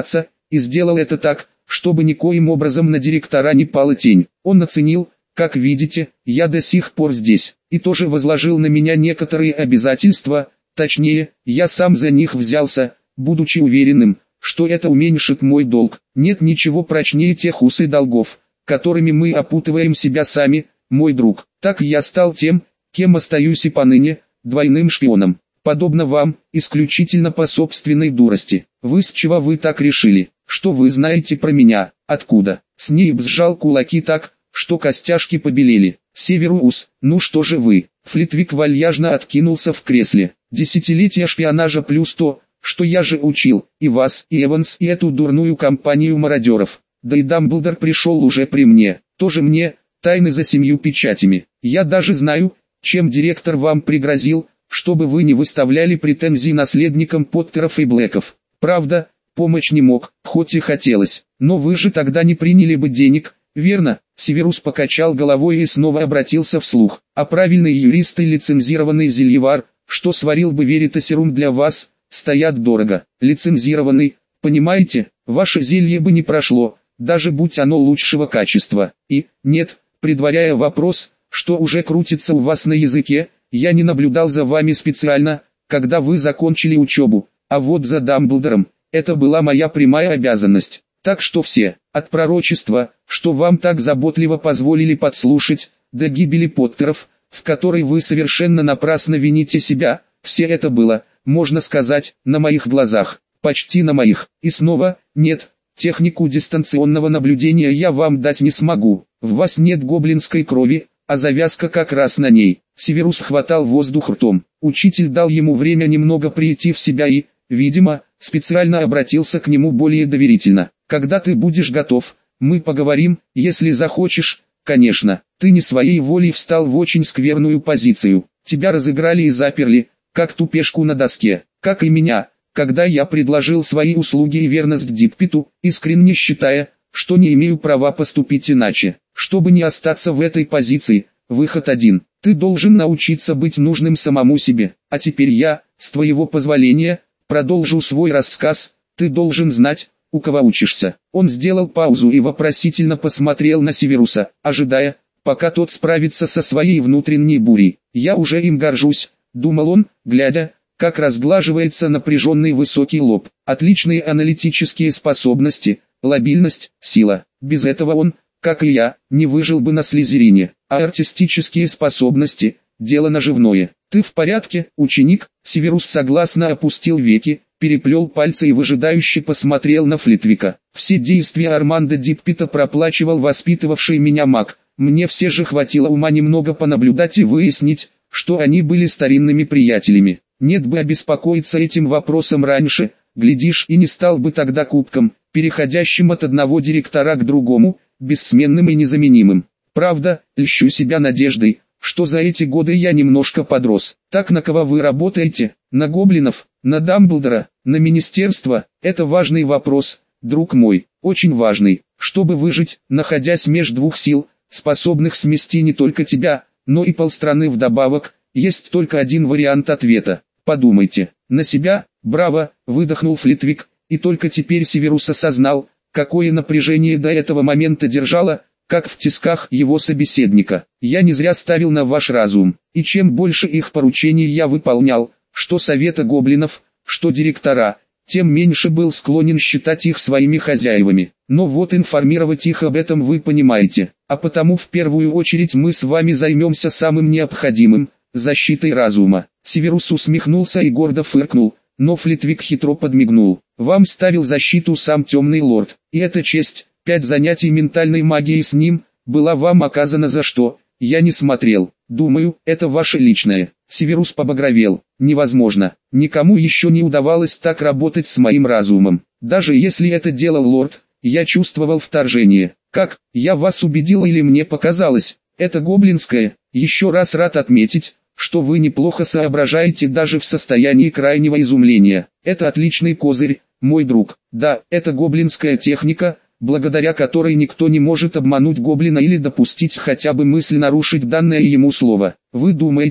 и сделал это так, чтобы никоим образом на директора не пала тень. Он оценил, как видите, я до сих пор здесь, и тоже возложил на меня некоторые обязательства, точнее, я сам за них взялся, будучи уверенным, что это уменьшит мой долг. Нет ничего прочнее тех уз и долгов, которыми мы опутываем себя сами, мой друг. Так я стал тем, кем остаюсь и поныне, двойным шпионом. Подобно вам, исключительно по собственной дурости. Вы с чего вы так решили? Что вы знаете про меня? Откуда? Снейп сжал кулаки так, что костяшки побелели. Северус, ну что же вы? Флитвик вальяжно откинулся в кресле. Десятилетия шпионажа плюс то, что я же учил, и вас, и Эванс, и эту дурную компанию мародеров. Да и Дамблдор пришел уже при мне. Тоже мне, тайны за семью печатями. Я даже знаю, чем директор вам пригрозил, чтобы вы не выставляли претензий наследникам Поттеров и Блэков. Правда, помочь не мог, хоть и хотелось. Но вы же тогда не приняли бы денег, верно? Северус покачал головой и снова обратился вслух. А правильный юрист и лицензированный зельевар, что сварил бы веритасерум для вас, стоят дорого. Лицензированный, понимаете, ваше зелье бы не прошло, даже будь оно лучшего качества. И, нет, предваряя вопрос, что уже крутится у вас на языке, я не наблюдал за вами специально, когда вы закончили учебу, а вот за Дамблдором, это была моя прямая обязанность. Так что все, от пророчества, что вам так заботливо позволили подслушать, до гибели Поттеров, в которой вы совершенно напрасно вините себя, все это было, можно сказать, на моих глазах, почти на моих. И снова, нет, технику дистанционного наблюдения я вам дать не смогу, в вас нет гоблинской крови, а завязка как раз на ней. Северус хватал воздух ртом. Учитель дал ему время немного прийти в себя и, видимо, специально обратился к нему более доверительно. Когда ты будешь готов, мы поговорим, если захочешь, конечно. Ты не своей волей встал в очень скверную позицию. Тебя разыграли и заперли, как ту пешку на доске, как и меня, когда я предложил свои услуги и верность Диппиту, искренне считая, что не имею права поступить иначе. Чтобы не остаться в этой позиции, выход один. Ты должен научиться быть нужным самому себе. А теперь я, с твоего позволения, продолжу свой рассказ. Ты должен знать, у кого учишься. Он сделал паузу и вопросительно посмотрел на Северуса, ожидая, пока тот справится со своей внутренней бурей. Я уже им горжусь, думал он, глядя, как разглаживается напряженный высокий лоб. Отличные аналитические способности, лобильность, сила. Без этого он, как и я, не выжил бы на Слизерине. А артистические способности – дело наживное. Ты в порядке, ученик? Северус согласно опустил веки, переплел пальцы и выжидающе посмотрел на Флитвика. Все действия Армандо Диппита проплачивал воспитывавший меня маг. Мне все же хватило ума немного понаблюдать и выяснить, что они были старинными приятелями. Нет бы обеспокоиться этим вопросом раньше, глядишь, и не стал бы тогда кубком, переходящим от одного директора к другому, бессменным и незаменимым. Правда, льщу себя надеждой, что за эти годы я немножко подрос. Так на кого вы работаете? На гоблинов? На Дамблдора? На министерство? Это важный вопрос, друг мой, очень важный. Чтобы выжить, находясь меж двух сил, способных смести не только тебя, но и полстраны вдобавок, есть только один вариант ответа. Подумайте. На себя? Браво, выдохнул Флитвик, и только теперь Северус осознал, какое напряжение до этого момента держало, как в тисках его собеседника. Я не зря ставил на ваш разум, и чем больше их поручений я выполнял, что совета гоблинов, что директора, тем меньше был склонен считать их своими хозяевами. Но вот информировать их об этом вы понимаете, а потому в первую очередь мы с вами займемся самым необходимым – защитой разума. Северус усмехнулся и гордо фыркнул, но Флитвик хитро подмигнул. Вам ставил защиту сам Темный Лорд, и эта честь, пять занятий ментальной магией с ним, была вам оказана за что, я не смотрел. Думаю, это ваше личное. Северус побагровел. Невозможно. Никому еще не удавалось так работать с моим разумом. Даже если это делал лорд, я чувствовал вторжение. Как, я вас убедил или мне показалось? Это гоблинское. Еще раз рад отметить, что вы неплохо соображаете даже в состоянии крайнего изумления. Это отличный козырь, мой друг. Да, это гоблинская техника, благодаря которой никто не может обмануть гоблина или допустить хотя бы мысль нарушить данное ему слово. Вы думаете,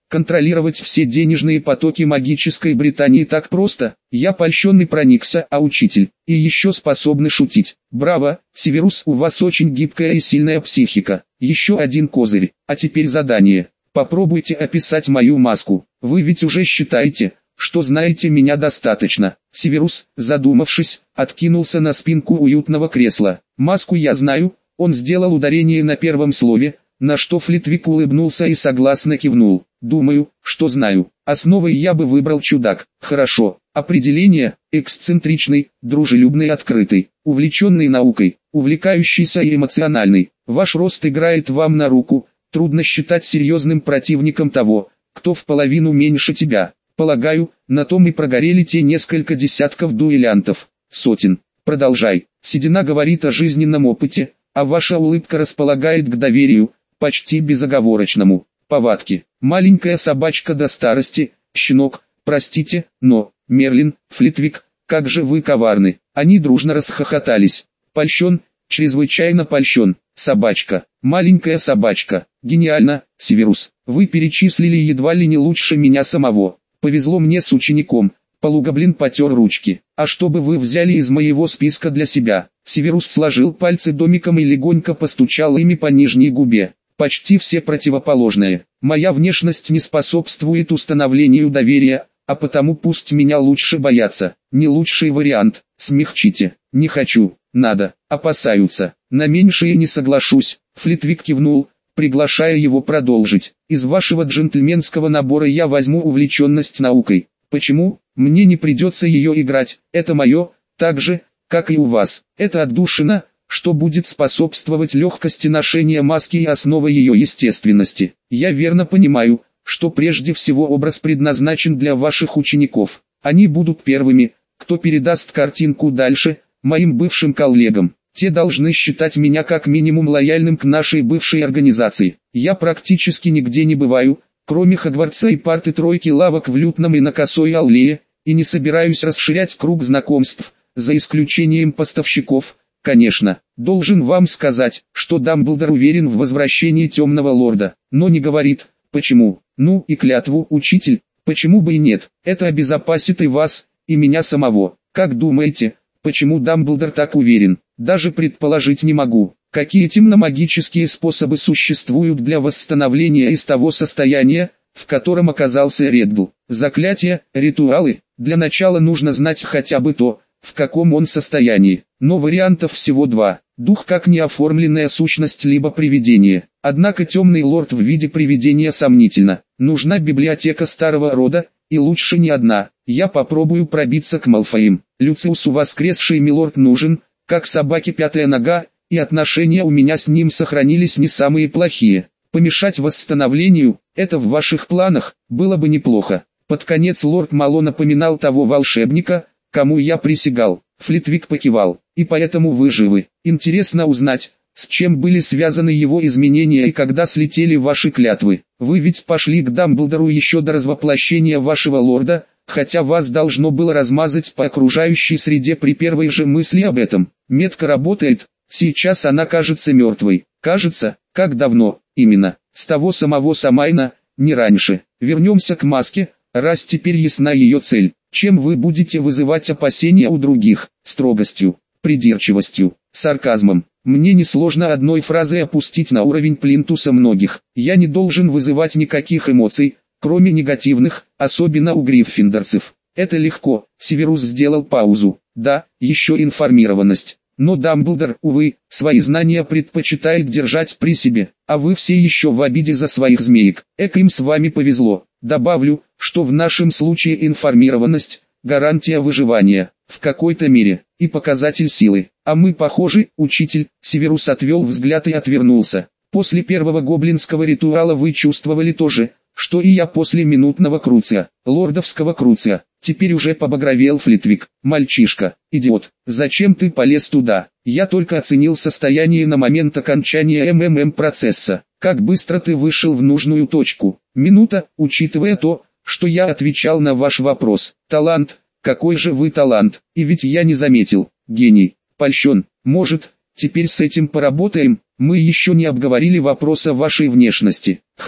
Контролировать все денежные потоки магической Британии так просто. Я польщен и проникся, а учитель, и еще способны шутить. Браво, Северус, у вас очень гибкая и сильная психика. Еще один козырь. А теперь задание. Попробуйте описать мою маску. Вы ведь уже считаете, что знаете меня достаточно. Северус, задумавшись, откинулся на спинку уютного кресла. Маску я знаю. Он сделал ударение на первом слове, на что Флитвик улыбнулся и согласно кивнул. Думаю, что знаю. Основой я бы выбрал чудак. Хорошо. Определение: эксцентричный, дружелюбный, открытый, увлеченный наукой, увлекающийся и эмоциональный. Ваш рост играет вам на руку. Трудно считать серьезным противником того, кто в половину меньше тебя. Полагаю, на том и прогорели те несколько десятков дуэлянтов. Сотен. Продолжай. Седина говорит о жизненном опыте, а ваша улыбка располагает к доверию, почти безоговорочному. Повадки. Маленькая собачка до старости, щенок, простите, но, Мерлин, Флитвик, как же вы коварны. Они дружно расхохотались. Польщен, чрезвычайно польщен. Собачка, маленькая собачка. Гениально, Северус. Вы перечислили едва ли не лучше меня самого. Повезло мне с учеником. Полугоблин потер ручки. А что бы вы взяли из моего списка для себя? Северус сложил пальцы домиком и легонько постучал ими по нижней губе. Почти все противоположные. Моя внешность не способствует установлению доверия, а потому пусть меня лучше боятся. Не лучший вариант. Смягчите. Не хочу. Надо. Опасаются. На меньшее не соглашусь. Флитвик кивнул, приглашая его продолжить. Из вашего джентльменского набора я возьму увлеченность наукой. Почему? Мне не придется ее играть. Это мое, так же, как и у вас. Это отдушина, что будет способствовать легкости ношения маски и основа ее естественности. Я верно понимаю, что прежде всего образ предназначен для ваших учеников. Они будут первыми, кто передаст картинку дальше, моим бывшим коллегам. Те должны считать меня как минимум лояльным к нашей бывшей организации. Я практически нигде не бываю, кроме Хогвартса и парты тройки лавок в Лютном и на Косой Аллее, и не собираюсь расширять круг знакомств, за исключением поставщиков. Конечно, должен вам сказать, что Дамблдор уверен в возвращении Темного Лорда, но не говорит, почему. Ну и клятву, учитель, почему бы и нет, это обезопасит и вас, и меня самого. Как думаете, почему Дамблдор так уверен? Даже предположить не могу. Какие темномагические способы существуют для восстановления из того состояния, в котором оказался Реддл? Заклятия, ритуалы. Для начала нужно знать хотя бы то, в каком он состоянии. Но вариантов всего два. Дух как неоформленная сущность либо привидение. Однако темный лорд в виде привидения сомнительно. Нужна библиотека старого рода, и лучше не одна. Я попробую пробиться к Малфоям. Люциусу воскресший милорд нужен, как собаке пятая нога, и отношения у меня с ним сохранились не самые плохие. Помешать восстановлению, это в ваших планах, было бы неплохо. Под конец лорд Мало напоминал того волшебника, кому я присягал. Флитвик покивал. И поэтому вы живы. Интересно узнать, с чем были связаны его изменения и когда слетели ваши клятвы. Вы ведь пошли к Дамблдору еще до развоплощения вашего лорда, хотя вас должно было размазать по окружающей среде при первой же мысли об этом. Метка работает, сейчас она кажется мертвой. Кажется, как давно, именно, с того самого Самайна, не раньше. Вернемся к маске, раз теперь ясна ее цель. Чем вы будете вызывать опасения у других? Строгостью, придирчивостью, сарказмом. Мне несложно одной фразой опустить на уровень плинтуса многих. Я не должен вызывать никаких эмоций, кроме негативных, особенно у гриффиндорцев. Это легко. Северус сделал паузу. Да, еще информированность. Но Дамблдор, увы, свои знания предпочитает держать при себе, а вы все еще в обиде за своих змеек. Эк, им с вами повезло. Добавлю, что в нашем случае информированность – гарантия выживания, в какой-то мере, и показатель силы. А мы похожи, учитель. Северус отвел взгляд и отвернулся. После первого гоблинского ритуала вы чувствовали то же, что и я после минутного круция, лордовского круция. Теперь уже побагровел Флитвик. Мальчишка, идиот, зачем ты полез туда? Я только оценил состояние на момент окончания МММ процесса. Как быстро ты вышел в нужную точку. Минута, учитывая то, что я отвечал на ваш вопрос. Талант, какой же вы талант, и ведь я не заметил. Гений, польщен, может, теперь с этим поработаем. Мы еще не обговорили вопрос о вашей внешности. Хотя,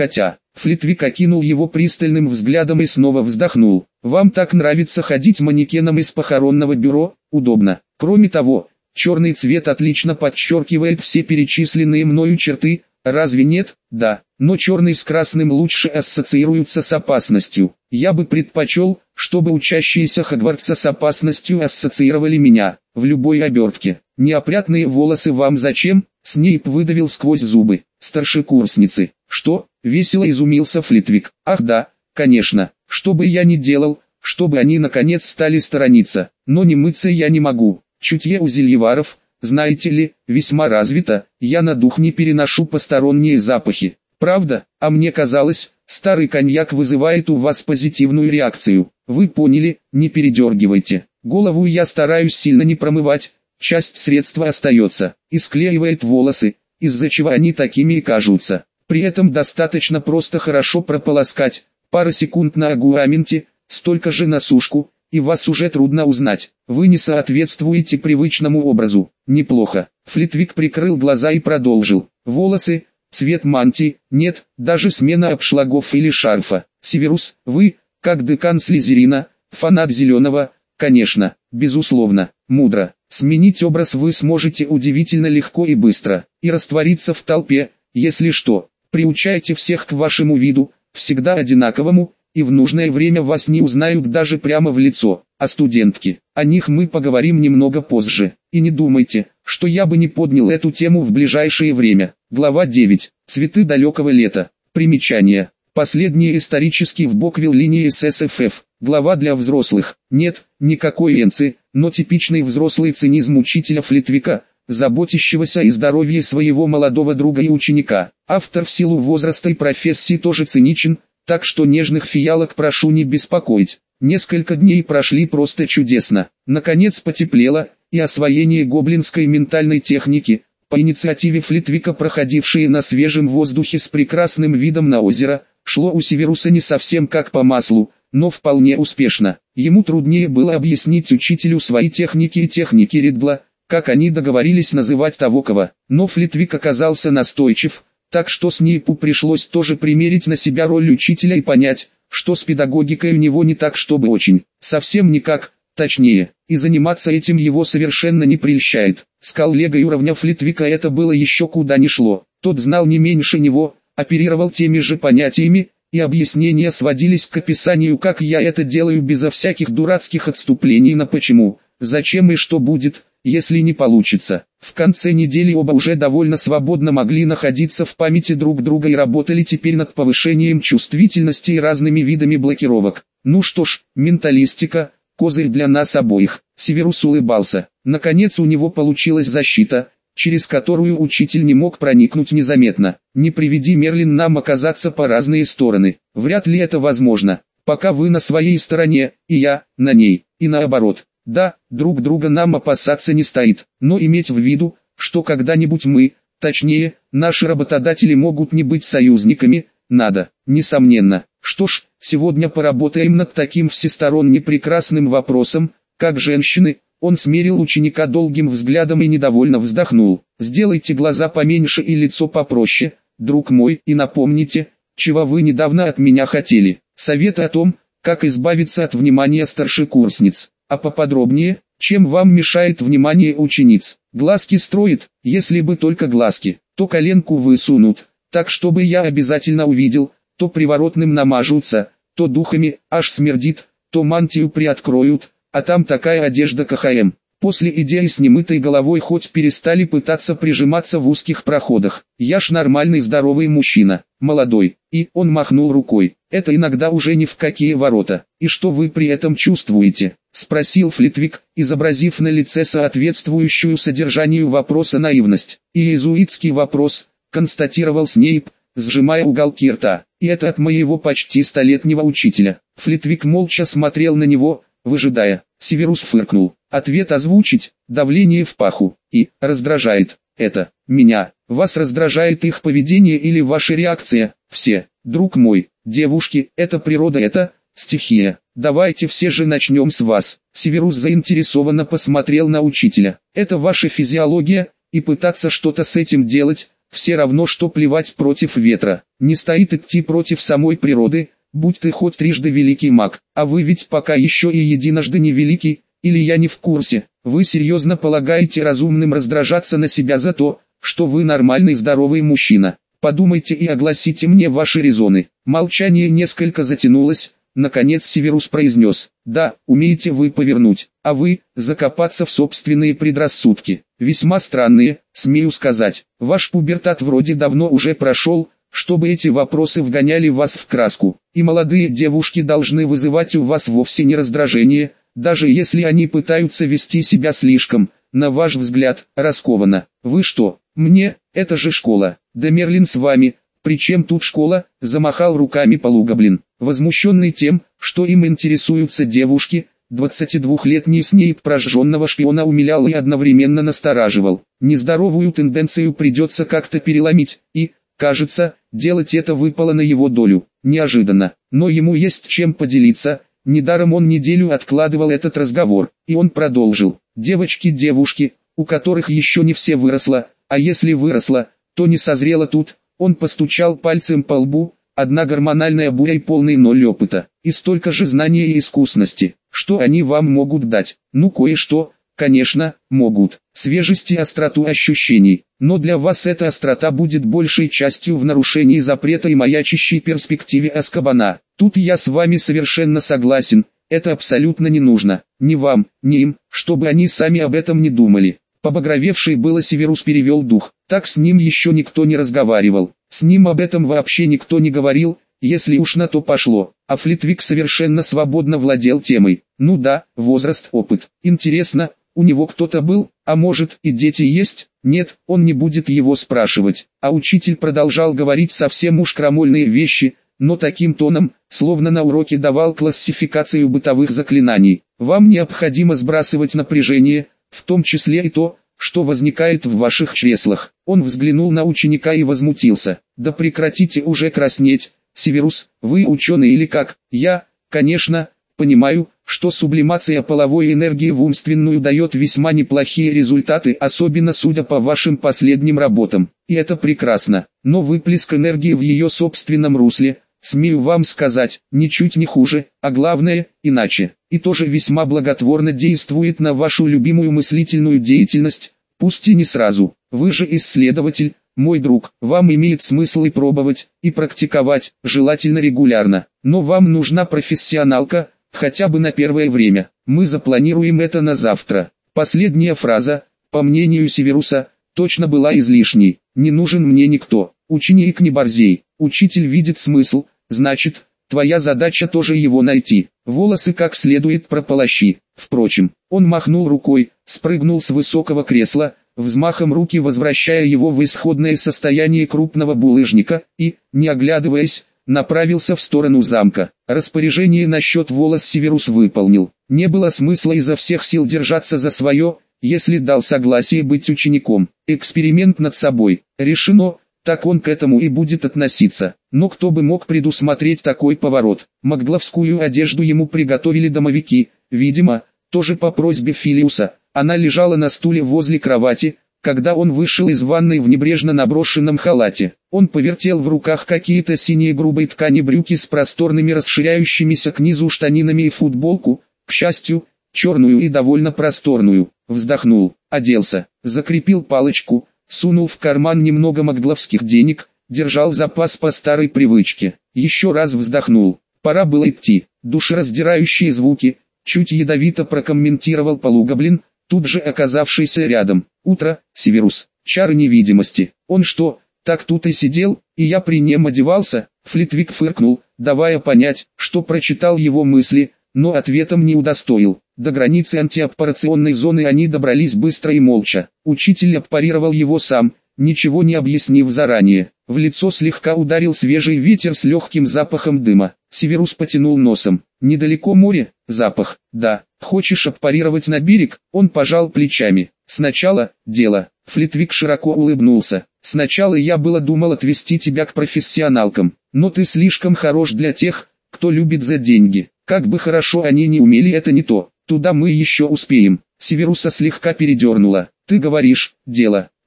Флитвик окинул его пристальным взглядом и снова вздохнул. Вам так нравится ходить манекеном из похоронного бюро? Удобно. Кроме того, черный цвет отлично подчеркивает все перечисленные мною черты, разве нет? Да, но черный с красным лучше ассоциируется с опасностью. Я бы предпочел, чтобы учащиеся Хогвартса с опасностью ассоциировали меня, в любой обертке. Неопрятные волосы вам зачем? Снейп выдавил сквозь зубы. Старшекурсницы. Что? Весело изумился Флитвик. Ах да, конечно, что бы я ни делал, чтобы они наконец стали сторониться. Но не мыться я не могу. Чутье у зельеваров, знаете ли, весьма развито, я на дух не переношу посторонние запахи. Правда? А мне казалось, старый коньяк вызывает у вас позитивную реакцию. Вы поняли, не передергивайте. Голову я стараюсь сильно не промывать, часть средства остается, и склеивает волосы, из-за чего они такими и кажутся. При этом достаточно просто хорошо прополоскать, пара секунд на агуаменте, столько же на сушку, и вас уже трудно узнать. Вы не соответствуете привычному образу. Неплохо. Флитвик прикрыл глаза и продолжил. Волосы, цвет мантии, нет, даже смена обшлагов или шарфа. Северус, вы, как декан Слизерина, фанат зеленого, конечно, безусловно, мудро. Сменить образ вы сможете удивительно легко и быстро, и раствориться в толпе, если что. Приучайте всех к вашему виду, всегда одинаковому, и в нужное время вас не узнают даже прямо в лицо. А студентки, о них мы поговорим немного позже. И не думайте, что я бы не поднял эту тему в ближайшее время. Глава девять. Цветы далекого лета. Примечание. Последние исторически в Боквилл линии эс эс эф эф. Глава для взрослых. Нет, никакой энци, но типичный взрослый цинизм учителя Флитвика, заботящегося о здоровье своего молодого друга и ученика. Автор в силу возраста и профессии тоже циничен, так что нежных фиалок прошу не беспокоить. Несколько дней прошли просто чудесно. Наконец потеплело, и освоение гоблинской ментальной техники, по инициативе Флитвика проходившие на свежем воздухе с прекрасным видом на озеро, шло у Северуса не совсем как по маслу, но вполне успешно. Ему труднее было объяснить учителю свои техники и техники Риддла, как они договорились называть того кого. Но Флитвик оказался настойчив, так что Снейпу пришлось тоже примерить на себя роль учителя и понять, что с педагогикой у него не так чтобы очень, совсем никак, точнее, и заниматься этим его совершенно не прельщает. С коллегой уровня Флитвика это было еще куда ни шло, тот знал не меньше него, оперировал теми же понятиями, и объяснения сводились к описанию, как я это делаю безо всяких дурацких отступлений на почему, зачем и что будет, если не получится. В конце недели оба уже довольно свободно могли находиться в памяти друг друга и работали теперь над повышением чувствительности и разными видами блокировок. Ну что ж, менталистика, козырь для нас обоих. Северус улыбался. Наконец у него получилась защита, через которую учитель не мог проникнуть незаметно. Не приведи Мерлин нам оказаться по разные стороны. Вряд ли это возможно. Пока вы на своей стороне, и я, на ней, и наоборот. Да, друг друга нам опасаться не стоит, но иметь в виду, что когда-нибудь мы, точнее, наши работодатели могут не быть союзниками, надо, несомненно. Что ж, сегодня поработаем над таким всесторонне прекрасным вопросом, как женщины. Он смерил ученика долгим взглядом и недовольно вздохнул. Сделайте глаза поменьше и лицо попроще, друг мой, и напомните, чего вы недавно от меня хотели. Советы о том, как избавиться от внимания старшекурсниц. А поподробнее, чем вам мешает внимание учениц. Глазки строит, если бы только глазки, то коленку высунут, так чтобы я обязательно увидел, то приворотным намажутся, то духами, аж смердит, то мантию приоткроют, а там такая одежда КХМ. После идеи с немытой головой хоть перестали пытаться прижиматься в узких проходах. Я ж нормальный здоровый мужчина, молодой, и он махнул рукой. Это иногда уже ни в какие ворота. И что вы при этом чувствуете? Спросил Флитвик, изобразив на лице соответствующую содержанию вопроса наивность. Иезуитский вопрос, констатировал Снейп, сжимая уголки рта. И это от моего почти столетнего учителя. Флитвик молча смотрел на него, выжидая. Северус фыркнул. Ответ озвучить, давление в паху, и, раздражает, это, меня, вас раздражает их поведение или ваша реакция, все, друг мой, девушки, это природа, это, стихия, давайте все же начнем с вас. Северус заинтересованно посмотрел на учителя. Это ваша физиология, и пытаться что-то с этим делать, все равно что плевать против ветра. Не стоит идти против самой природы, будь ты хоть трижды великий маг, а вы ведь пока еще и единожды не великий, или я не в курсе. Вы серьезно полагаете разумным раздражаться на себя за то, что вы нормальный здоровый мужчина? Подумайте и огласите мне ваши резоны. Молчание несколько затянулось. Наконец Северус произнес: «Да, умеете вы повернуть, а вы – закопаться в собственные предрассудки. Весьма странные, смею сказать. Ваш пубертат вроде давно уже прошел, чтобы эти вопросы вгоняли вас в краску. И молодые девушки должны вызывать у вас вовсе не раздражение, даже если они пытаются вести себя слишком, на ваш взгляд, раскованно. Вы что, мне, это же школа, да Мерлин с вами». «Причем тут школа?» – замахал руками полугоблин, возмущенный тем, что им интересуются девушки. Двадцатидвухлетний Снейп прожженного шпиона умилял и одновременно настораживал. Нездоровую тенденцию придется как-то переломить, и, кажется, делать это выпало на его долю. Неожиданно, но ему есть чем поделиться. Недаром он неделю откладывал этот разговор, и он продолжил. «Девочки-девушки, у которых еще не все выросло, а если выросло, то не созрело тут». Он постучал пальцем по лбу, одна гормональная буря и полный ноль опыта, и столько же знания и искусности. Что они вам могут дать? Ну кое-что, конечно, могут. Свежесть и остроту ощущений. Но для вас эта острота будет большей частью в нарушении запрета и маячащей перспективе Азкабана. Тут я с вами совершенно согласен, это абсолютно не нужно. Ни вам, ни им, чтобы они сами об этом не думали. Побагровевший было Северус перевел дух. Так с ним еще никто не разговаривал. С ним об этом вообще никто не говорил, если уж на то пошло. А Флитвик совершенно свободно владел темой. Ну да, возраст, опыт. Интересно, у него кто-то был, а может и дети есть? Нет, он не будет его спрашивать. А учитель продолжал говорить совсем уж крамольные вещи, но таким тоном, словно на уроке давал классификацию бытовых заклинаний. Вам необходимо сбрасывать напряжение, в том числе и то, что возникает в ваших чреслах. Он взглянул на ученика и возмутился. Да прекратите уже краснеть, Северус, вы ученый или как? Я, конечно, понимаю, что сублимация половой энергии в умственную дает весьма неплохие результаты, особенно судя по вашим последним работам. И это прекрасно. Но выплеск энергии в ее собственном русле, смею вам сказать, ничуть не хуже, а главное, иначе. И тоже весьма благотворно действует на вашу любимую мыслительную деятельность, пусть и не сразу. Вы же исследователь, мой друг, вам имеет смысл и пробовать, и практиковать, желательно регулярно. Но вам нужна профессионалка, хотя бы на первое время. Мы запланируем это на завтра. Последняя фраза, по мнению Северуса, точно была излишней. Не нужен мне никто. Ученик, не борзей. Учитель видит смысл, значит, твоя задача тоже его найти. Волосы как следует прополощи. Впрочем, он махнул рукой, спрыгнул с высокого кресла, взмахом руки возвращая его в исходное состояние крупного булыжника, и, не оглядываясь, направился в сторону замка. Распоряжение насчет волос Северус выполнил. Не было смысла изо всех сил держаться за свое, если дал согласие быть учеником. Эксперимент над собой. Решено. Так он к этому и будет относиться. Но кто бы мог предусмотреть такой поворот? Магдловскую одежду ему приготовили домовики, видимо, тоже по просьбе Филиуса. Она лежала на стуле возле кровати, когда он вышел из ванной в небрежно наброшенном халате. Он повертел в руках какие-то синие грубой ткани брюки с просторными расширяющимися к низу штанинами и футболку, к счастью, черную и довольно просторную. Вздохнул, оделся, закрепил палочку, сунул в карман немного магдловских денег, держал запас по старой привычке. Еще раз вздохнул. Пора было идти. Душераздирающие звуки, чуть ядовито прокомментировал полугоблин, тут же оказавшийся рядом. Утро, Северус, чары невидимости. Он что, так тут и сидел, и я при нем одевался? Флитвик фыркнул, давая понять, что прочитал его мысли, но ответом не удостоил. До границы антиаппарационной зоны они добрались быстро и молча. Учитель аппарировал его сам, ничего не объяснив заранее. В лицо слегка ударил свежий ветер с легким запахом дыма. Северус потянул носом. Недалеко море, запах, да. Хочешь аппарировать на берег? Он пожал плечами. Сначала, дело. Флитвик широко улыбнулся. Сначала я было думал отвезти тебя к профессионалкам, но ты слишком хорош для тех, кто любит за деньги. Как бы хорошо они не умели, это не то. Туда мы еще успеем. Северуса слегка передернуло. Ты говоришь, дело.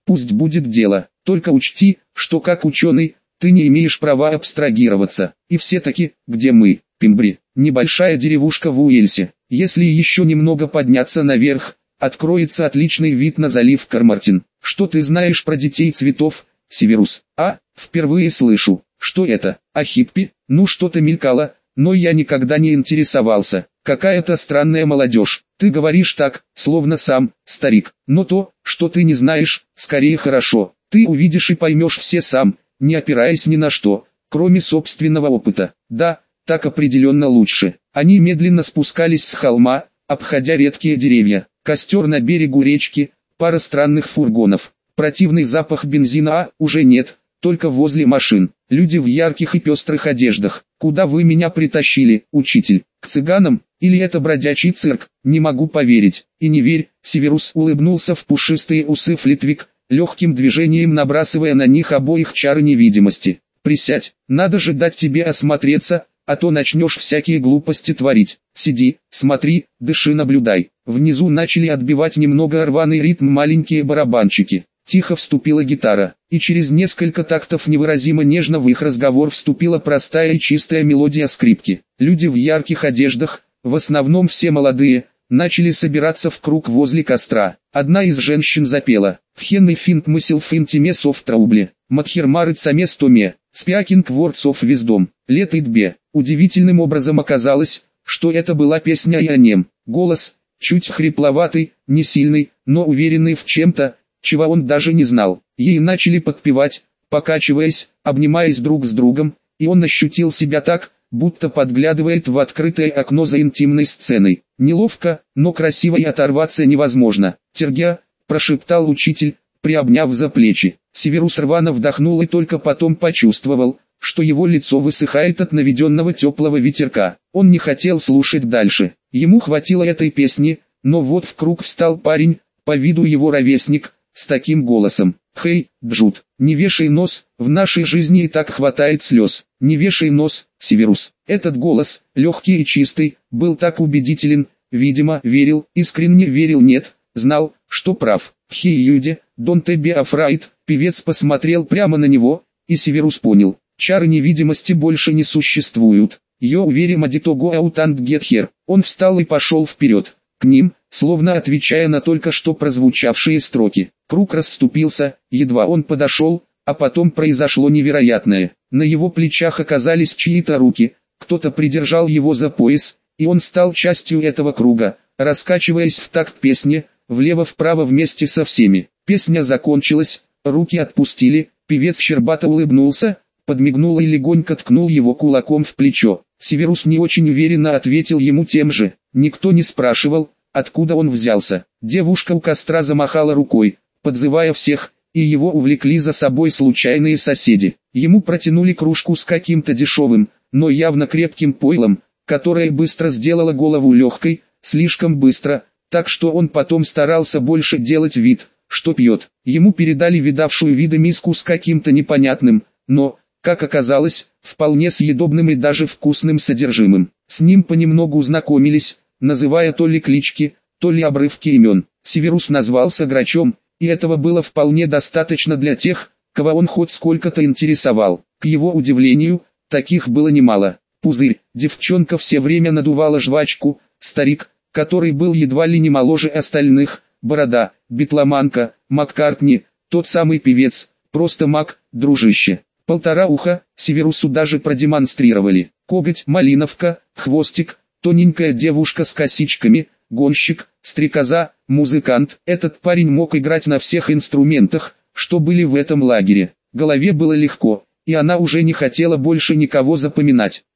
Пусть будет дело, только учти, что как ученый, ты не имеешь права абстрагироваться. И все-таки, где мы? Пембри, небольшая деревушка в Уэльсе. Если еще немного подняться наверх, откроется отличный вид на залив Кармартин. Что ты знаешь про детей цветов, Северус? А, впервые слышу. Что это? А хиппи? Ну что-то мелькало, но я никогда не интересовался. Какая-то странная молодежь. Ты говоришь так, словно сам, старик. Но то, что ты не знаешь, скорее хорошо. Ты увидишь и поймешь все сам, не опираясь ни на что, кроме собственного опыта. Да, так определенно лучше. Они медленно спускались с холма, обходя редкие деревья. Костер на берегу речки, пара странных фургонов. Противный запах бензина, а, уже нет, только возле машин. Люди в ярких и пестрых одеждах. Куда вы меня притащили, учитель? К цыганам? Или это бродячий цирк? Не могу поверить. И не верь, Северус улыбнулся в пушистые усы Флитвик, легким движением набрасывая на них обоих чары невидимости. Присядь, надо же дать тебе осмотреться, а то начнешь всякие глупости творить. Сиди, смотри, дыши, наблюдай. Внизу начали отбивать немного рваный ритм маленькие барабанчики. Тихо вступила гитара, и через несколько тактов невыразимо нежно в их разговор вступила простая и чистая мелодия скрипки. Люди в ярких одеждах, в основном все молодые, начали собираться в круг возле костра. Одна из женщин запела «Вхенный финт мысел финтиме софтраубле, матхермары цаме стоме, спякинг вордс оф виздом, лет идбе». Удивительным образом оказалось, что это была песня и о нем. Голос, чуть хрипловатый, не сильный, но уверенный в чем-то, чего он даже не знал. Ей начали подпевать, покачиваясь, обнимаясь друг с другом, и он ощутил себя так, будто подглядывает в открытое окно за интимной сценой. Неловко, но красиво и оторваться невозможно. «Тергя», — прошептал учитель, приобняв за плечи. Северус рвано вдохнул и только потом почувствовал, что его лицо высыхает от наведенного теплого ветерка. Он не хотел слушать дальше. Ему хватило этой песни, но вот в круг встал парень, по виду его ровесник, с таким голосом. «Хей, Джуд, не вешай нос, в нашей жизни и так хватает слез. Не вешай нос, Северус». Этот голос, легкий и чистый, был так убедителен, видимо, верил, искренне верил, нет, знал, что прав. «Хей, Юди, don't be afraid», певец посмотрел прямо на него, и Северус понял, чары невидимости больше не существуют. «You very much to go out and get here». Он встал и пошел вперед, к ним, словно отвечая на только что прозвучавшие строки. Круг расступился, едва он подошел, а потом произошло невероятное. На его плечах оказались чьи-то руки, кто-то придержал его за пояс, и он стал частью этого круга, раскачиваясь в такт песни, влево-вправо вместе со всеми. Песня закончилась, руки отпустили, певец щербато улыбнулся, подмигнул и легонько ткнул его кулаком в плечо. Северус не очень уверенно ответил ему тем же. Никто не спрашивал, откуда он взялся. Девушка у костра замахала рукой, подзывая всех, и его увлекли за собой случайные соседи. Ему протянули кружку с каким-то дешевым, но явно крепким пойлом, которое быстро сделало голову легкой, слишком быстро, так что он потом старался больше делать вид, что пьет. Ему передали видавшую виды миску с каким-то непонятным, но, как оказалось, вполне съедобным и даже вкусным содержимым. С ним понемногу знакомились, называя то ли клички, то ли обрывки имен. Северус назвался Грачом, и этого было вполне достаточно для тех, кого он хоть сколько-то интересовал. К его удивлению, таких было немало. Пузырь, девчонка все время надувала жвачку, старик, который был едва ли не моложе остальных, борода, битломанка, Маккартни, тот самый певец, просто Мак, дружище. Полтора уха, Северусу даже продемонстрировали. Коготь, малиновка, хвостик, тоненькая девушка с косичками, гонщик, стрекоза, музыкант. Этот парень мог играть на всех инструментах, что были в этом лагере. Голове было легко, и она уже не хотела больше никого запоминать.